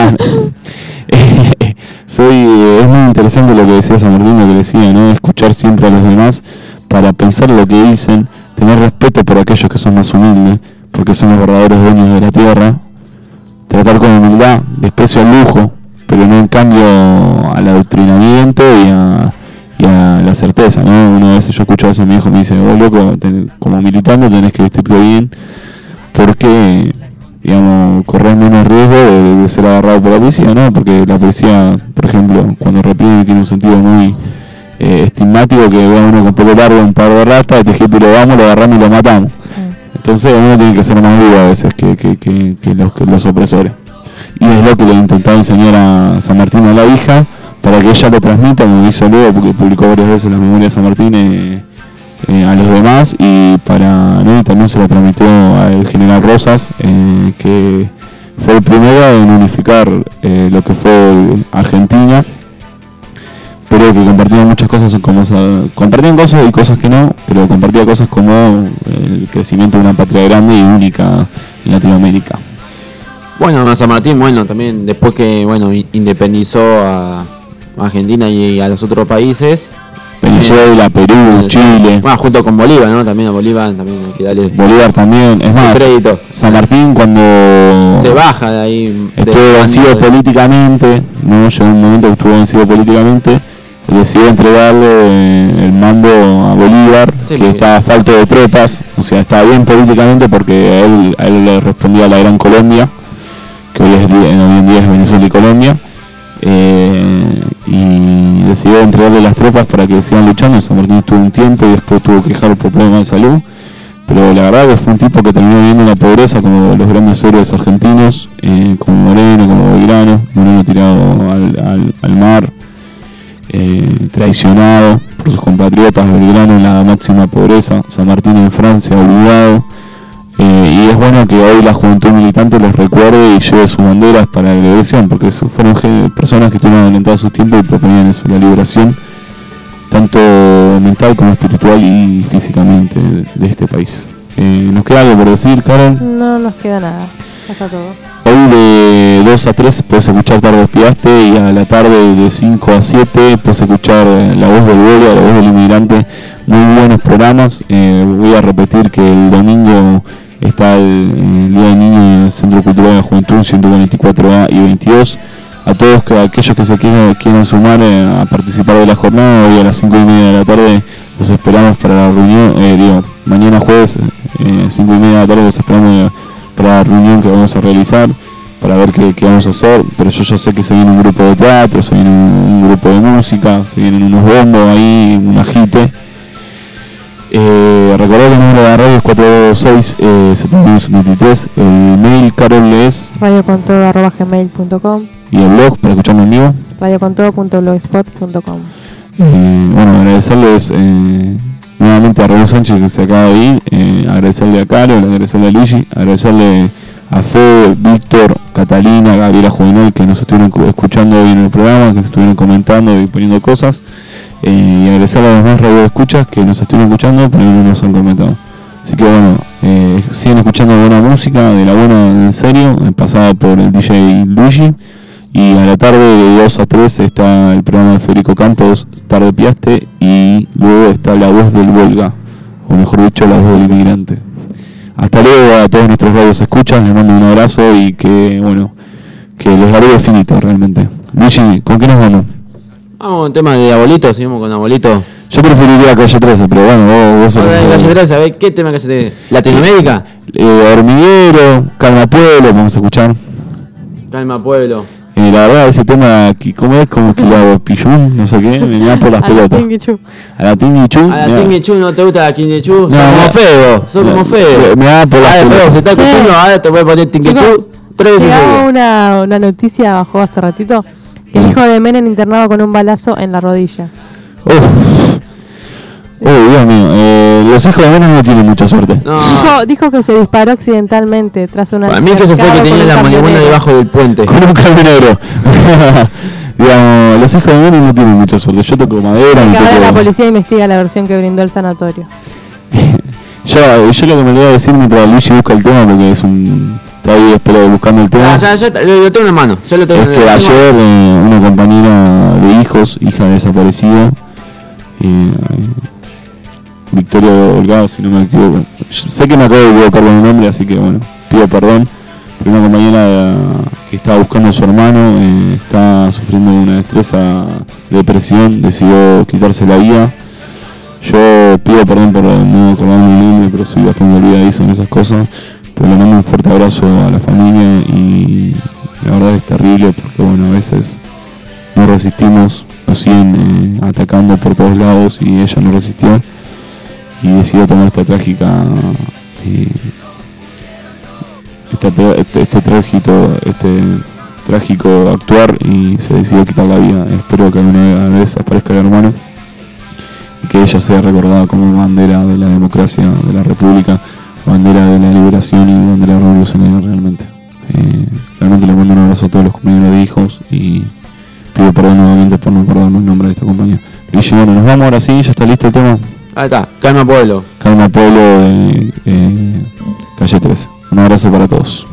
eh, soy, eh, es muy interesante lo que decía San Martín, lo que decía, ¿no? Escuchar siempre a los demás para pensar lo que dicen, tener respeto por aquellos que son más humildes, porque son los verdaderos dueños de la tierra, tratar con humildad, desprecio al lujo, pero no en cambio al adoctrinamiento y a, y a la certeza, ¿no? Una vez yo escucho a ese mi hijo me dice, vos loco, ten, como militante tenés que vestirte bien, porque, digamos, corres menos riesgo de, de ser agarrado por la policía, ¿no? Porque la policía, por ejemplo, cuando reprime tiene un sentido muy eh, estigmático, que ve a uno con pelo largo, un par de ratas, te dije, pero vamos, lo agarramos y lo matamos. Sí. Entonces uno tiene que ser más vivo a veces que, que, que, que, los, que los opresores. Y es lo que le he intentado enseñar a San Martín a la hija, para que ella lo transmita, como hizo luego, porque publicó varias veces las memorias de San Martín eh, eh, a los demás, y para ¿no? y también se lo transmitió al general Rosas, eh, que fue el primero en unificar eh, lo que fue Argentina, pero que compartía muchas cosas, como compartían cosas y cosas que no, pero compartía cosas como el crecimiento de una patria grande y única en Latinoamérica. Bueno, San Martín, bueno, también después que, bueno, independizó a Argentina y a los otros países. Venezuela, Perú, eh, Chile. Bueno, junto con Bolívar, ¿no? También a Bolívar también hay que darle Bolívar también, es más, crédito. San Martín cuando se baja de ahí, estuvo vencido de... políticamente, no llegó un momento que estuvo vencido políticamente, decidió entregarle el mando a Bolívar, sí, que estaba falto de tropas, o sea, estaba bien políticamente porque a él, a él le respondía a la Gran Colombia, que hoy, es, hoy en día es Venezuela y Colombia, eh, y decidió entregarle las tropas para que sigan luchando. San Martín estuvo un tiempo y después tuvo que dejar por problemas de salud, pero la verdad que fue un tipo que terminó viviendo en la pobreza como los grandes héroes argentinos, eh, como Moreno, como Belgrano. Moreno tirado al, al, al mar, eh, traicionado por sus compatriotas, Belgrano en la máxima pobreza, San Martín en Francia olvidado, eh, y es bueno que hoy la juventud militante los recuerde y lleve sus banderas para la liberación, porque fueron personas que tuvieron adelantado su tiempo y proponían eso, la liberación tanto mental como espiritual y físicamente de, de este país. Eh, ¿Nos queda algo por decir, Carol? No nos queda nada, ya está todo. Hoy de dos a tres puedes escuchar Tarde Despidaste, y a la tarde de cinco a siete puedes escuchar La Voz del Vuelo, La Voz del Inmigrante. Muy buenos programas. Eh, voy a repetir que el domingo está el, el Día del Niño en el Centro Cultural de la Juventud, ciento cuarenta y cuatro A y veintidós. A todos que, aquellos que se quieran, quieran sumar eh, a participar de la jornada, hoy a las cinco y media de la tarde los esperamos para la reunión. Eh, digo, mañana jueves, eh, cinco y media de la tarde los esperamos eh, para la reunión que vamos a realizar, para ver qué, qué vamos a hacer. Pero yo ya sé que se viene un grupo de teatro, se viene un, un grupo de música, se vienen unos bombos ahí, un agite. Eh, recordad que el número de la radio es cuatro dos seis, siete uno siete tres. El mail, Carol, es radiocontodo arroba gmail punto com. Y el blog para escucharme en vivo, radiocontodo punto blogspot punto com. Eh, bueno, agradecerles eh, nuevamente a Raúl Sánchez que se acaba de ir, eh, agradecerle a Carol, agradecerle a Luigi, agradecerle a Fede, Víctor, Catalina, Gabriela Juvenal, que nos estuvieron escuchando hoy en el programa, que nos estuvieron comentando y poniendo cosas, eh, y agradecerle a los demás radioescuchas que nos estuvieron escuchando pero no nos han comentado. Así que bueno, eh, siguen escuchando buena música, de la buena en serio, pasada por el D J Luigi. Y a la tarde de dos a tres está el programa de Federico Campos, Tarde Piaste, y luego está La Voz del Volga, o mejor dicho, La Voz del Inmigrante. Hasta luego a todos nuestros radios escuchas, les mando un abrazo y que, bueno, que les daré infinito realmente. Luigi, ¿con qué nos vamos? Vamos con tema de Abuelito, seguimos con Abuelito. Yo preferiría Calle trece, pero bueno, vos, vos sos okay, Calle trece, a ver, ¿qué tema Calle trece? ¿Latinoamérica? Eh, Hormiguero, Calma Pueblo, vamos a escuchar. Calma Pueblo. Eh, la verdad, ese tema, ¿cómo es? Como que lo hago pillún, no sé qué, me da por las pelotas. A la Tinguichú. A la Tinguichú, ¿no te gusta la Tinguichú? No, sos como feo, sos como feo. Me da por las pelotas. Feo, se está escuchando, ahora te voy a poner Tinguichú tres veces. Llegaba una, una noticia, bajó hace ratito, que el hijo de Menem internado con un balazo en la rodilla. Uf. Oh, Dios mío, eh, los hijos de Menem no tienen mucha suerte. No. Dijo, dijo que se disparó accidentalmente tras una... A mí que se fue que tenía la marihuana debajo del puente. Con un camionero. Digamos, los hijos de Menem no tienen mucha suerte. Yo toco madera. Que ahora toco... la policía investiga la versión que brindó el sanatorio. yo, yo lo que me le voy a decir mientras Luigi busca el tema, porque es un... Está ahí espero buscando el tema. Ah, ya, ya, lo, lo tengo en la mano. Ya lo tengo es en que la ayer eh, una compañera de hijos, hija de desaparecido, eh, Victoria Holgado, si no me equivoco. Yo sé que me acabo de equivocar con el nombre, así que bueno, pido perdón. Pero una compañera que estaba buscando a su hermano, eh, está sufriendo una destreza de depresión, decidió quitarse la vida. Yo pido perdón por no acordarme el nombre, pero soy bastante olvidadizo en esas cosas. Pero le mando un fuerte abrazo a la familia y la verdad es terrible porque bueno, a veces no resistimos, nos siguen eh, atacando por todos lados y ella no resistió. Y decidió tomar esta trágica eh, esta tra- este, este trágico este trágico actuar y se decidió quitar la vida. Espero que alguna vez aparezca el hermano y que ella sea recordada como bandera de la democracia de la república, bandera de la liberación y bandera revolucionaria realmente. Eh, realmente le mando un abrazo a todos los compañeros de hijos y pido perdón nuevamente por no acordarme el nombre de esta compañía. Y bueno, nos vamos ahora sí, ya está listo el tema. Ahí está, Calma Pueblo. Calma Pueblo de eh, Calle trece. Un abrazo para todos.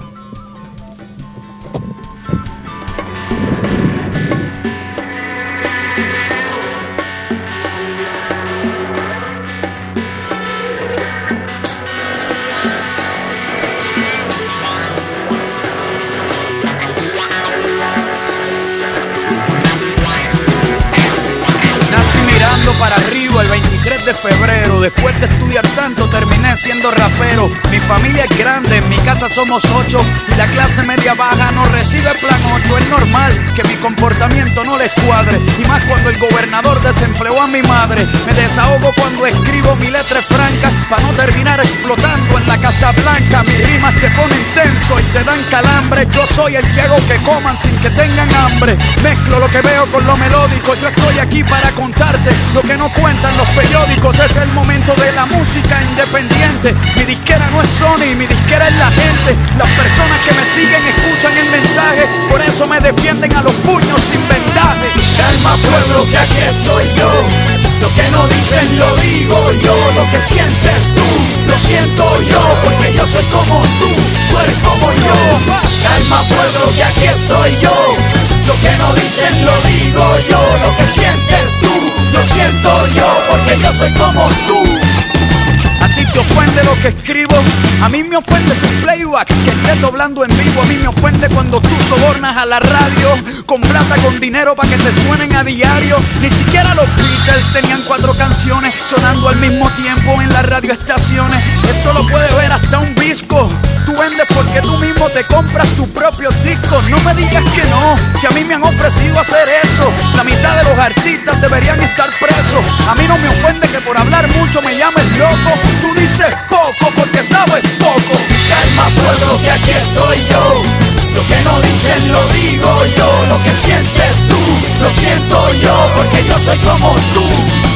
Nací mirando para arriba el veintitrés mes de febrero. Después de estudiar tanto terminé siendo rapero. Mi familia es grande, en mi casa somos ocho y la clase media baja no recibe plan ocho. Es normal que mi comportamiento no les cuadre, y más cuando el gobernador desempleó a mi madre. Me desahogo cuando escribo, mi letra es franca, pa' no terminar explotando en la Casa Blanca. Mis rimas te ponen tenso y te dan calambre. Yo soy el que hago que coman sin que tengan hambre. Mezclo lo que veo con lo melódico. Yo estoy aquí para contarte lo que no cuentan los periódicos. Es el momento de la música independiente. Mi disquera no es Sony, mi disquera es la gente. Las personas que me siguen escuchan el mensaje, por eso me defienden a los puños sin vendaje. Calma pueblo, que aquí estoy yo. Lo que no dicen lo digo yo. Lo que sientes tú, lo siento yo, porque yo soy como tú, tú eres como yo. Calma pueblo, que aquí estoy yo. Lo que no dicen lo digo yo. Lo que sientes tú, lo siento yo, porque yo soy como tú. A ti te ofende lo que escribo, a mí me ofende tu playback que estés doblando en vivo. A mí me ofende cuando tú sobornas a la radio con plata, con dinero para que te suenen a diario. Ni siquiera los Beatles tenían cuatro canciones sonando al mismo tiempo en las radioestaciones. Esto lo puede ver hasta un disco. Tú vendes porque tú mismo te compras tus propios discos. No me digas que no, si a mí me han ofrecido hacer eso. La mitad de los artistas deberían estar presos. A mí no me ofende que por hablar mucho me llames loco. Tú dices poco porque sabes poco. Calma pueblo, que aquí estoy yo. Lo que no dicen lo digo yo. Lo que sientes tú, lo siento yo, porque yo soy como tú.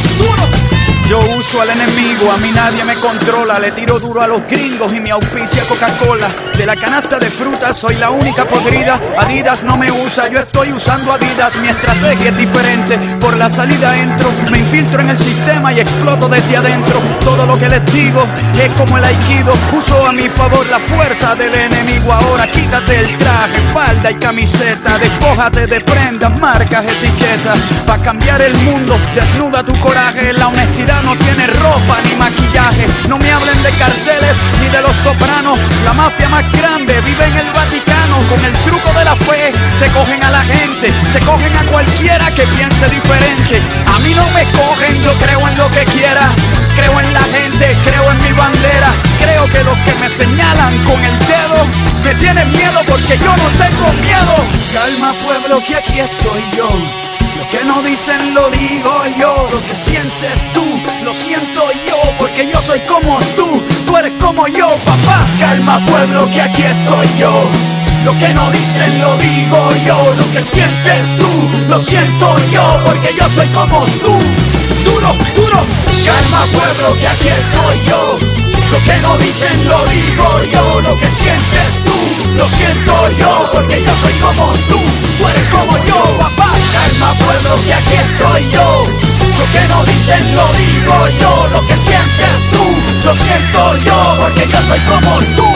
Yo uso al enemigo, a mí nadie me controla. Le tiro duro a los gringos y me auspicia Coca-Cola. De la canasta de frutas soy la única podrida. Adidas no me usa, yo estoy usando Adidas. Mi estrategia es diferente, por la salida entro. Me infiltro en el sistema y exploto desde adentro. Todo lo que les digo es como el aikido. Uso a mi favor la fuerza del enemigo. Ahora quítate el traje, falda y camiseta. Despójate de prendas, marcas, etiquetas. Pa' cambiar el mundo, desnuda tu coraje. La honestidad no tiene ropa ni maquillaje. No me hablen de carteles ni de los sopranos. La mafia más grande vive en el Vaticano. Con el truco de la fe se cogen a la gente, se cogen a cualquiera que piense diferente. A mí no me cogen, yo creo en lo que quiera. Creo en la gente, creo en mi bandera. Creo que los que me señalan con el dedo me tienen miedo porque yo no tengo miedo. Calma pueblo, que aquí estoy yo. Lo que no dicen lo digo yo. Lo que sientes tú, lo siento yo, porque yo soy como tú, tú eres como yo, papá. Calma pueblo, que aquí estoy yo. Lo que no dicen lo digo yo. Lo que sientes tú, lo siento yo, porque yo soy como tú. Duro, duro. Calma pueblo, que aquí estoy yo. Lo que no dicen lo digo yo. Lo que sientes tú, lo siento yo, porque yo soy como tú, tú eres como yo, papá. Calma pueblo, que aquí estoy yo. Lo que no dicen lo digo yo. Lo que sientes tú, lo siento yo, porque yo soy como tú.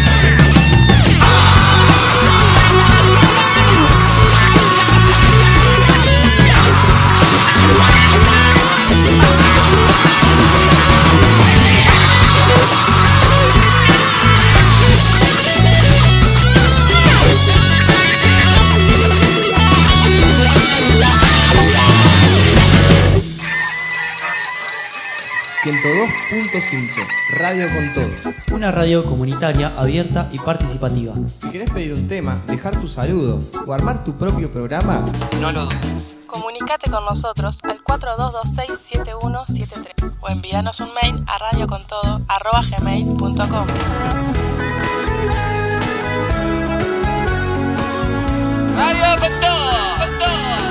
ciento dos punto cinco, Radio con Todo. Una radio comunitaria, abierta y participativa. Si querés pedir un tema, dejar tu saludo o armar tu propio programa, no lo dudes. Comunicate con nosotros al cuatro dos dos seis siete uno siete tres o envíanos un mail a radiocontodo arroba gmail punto com. Radio con todo, con todo.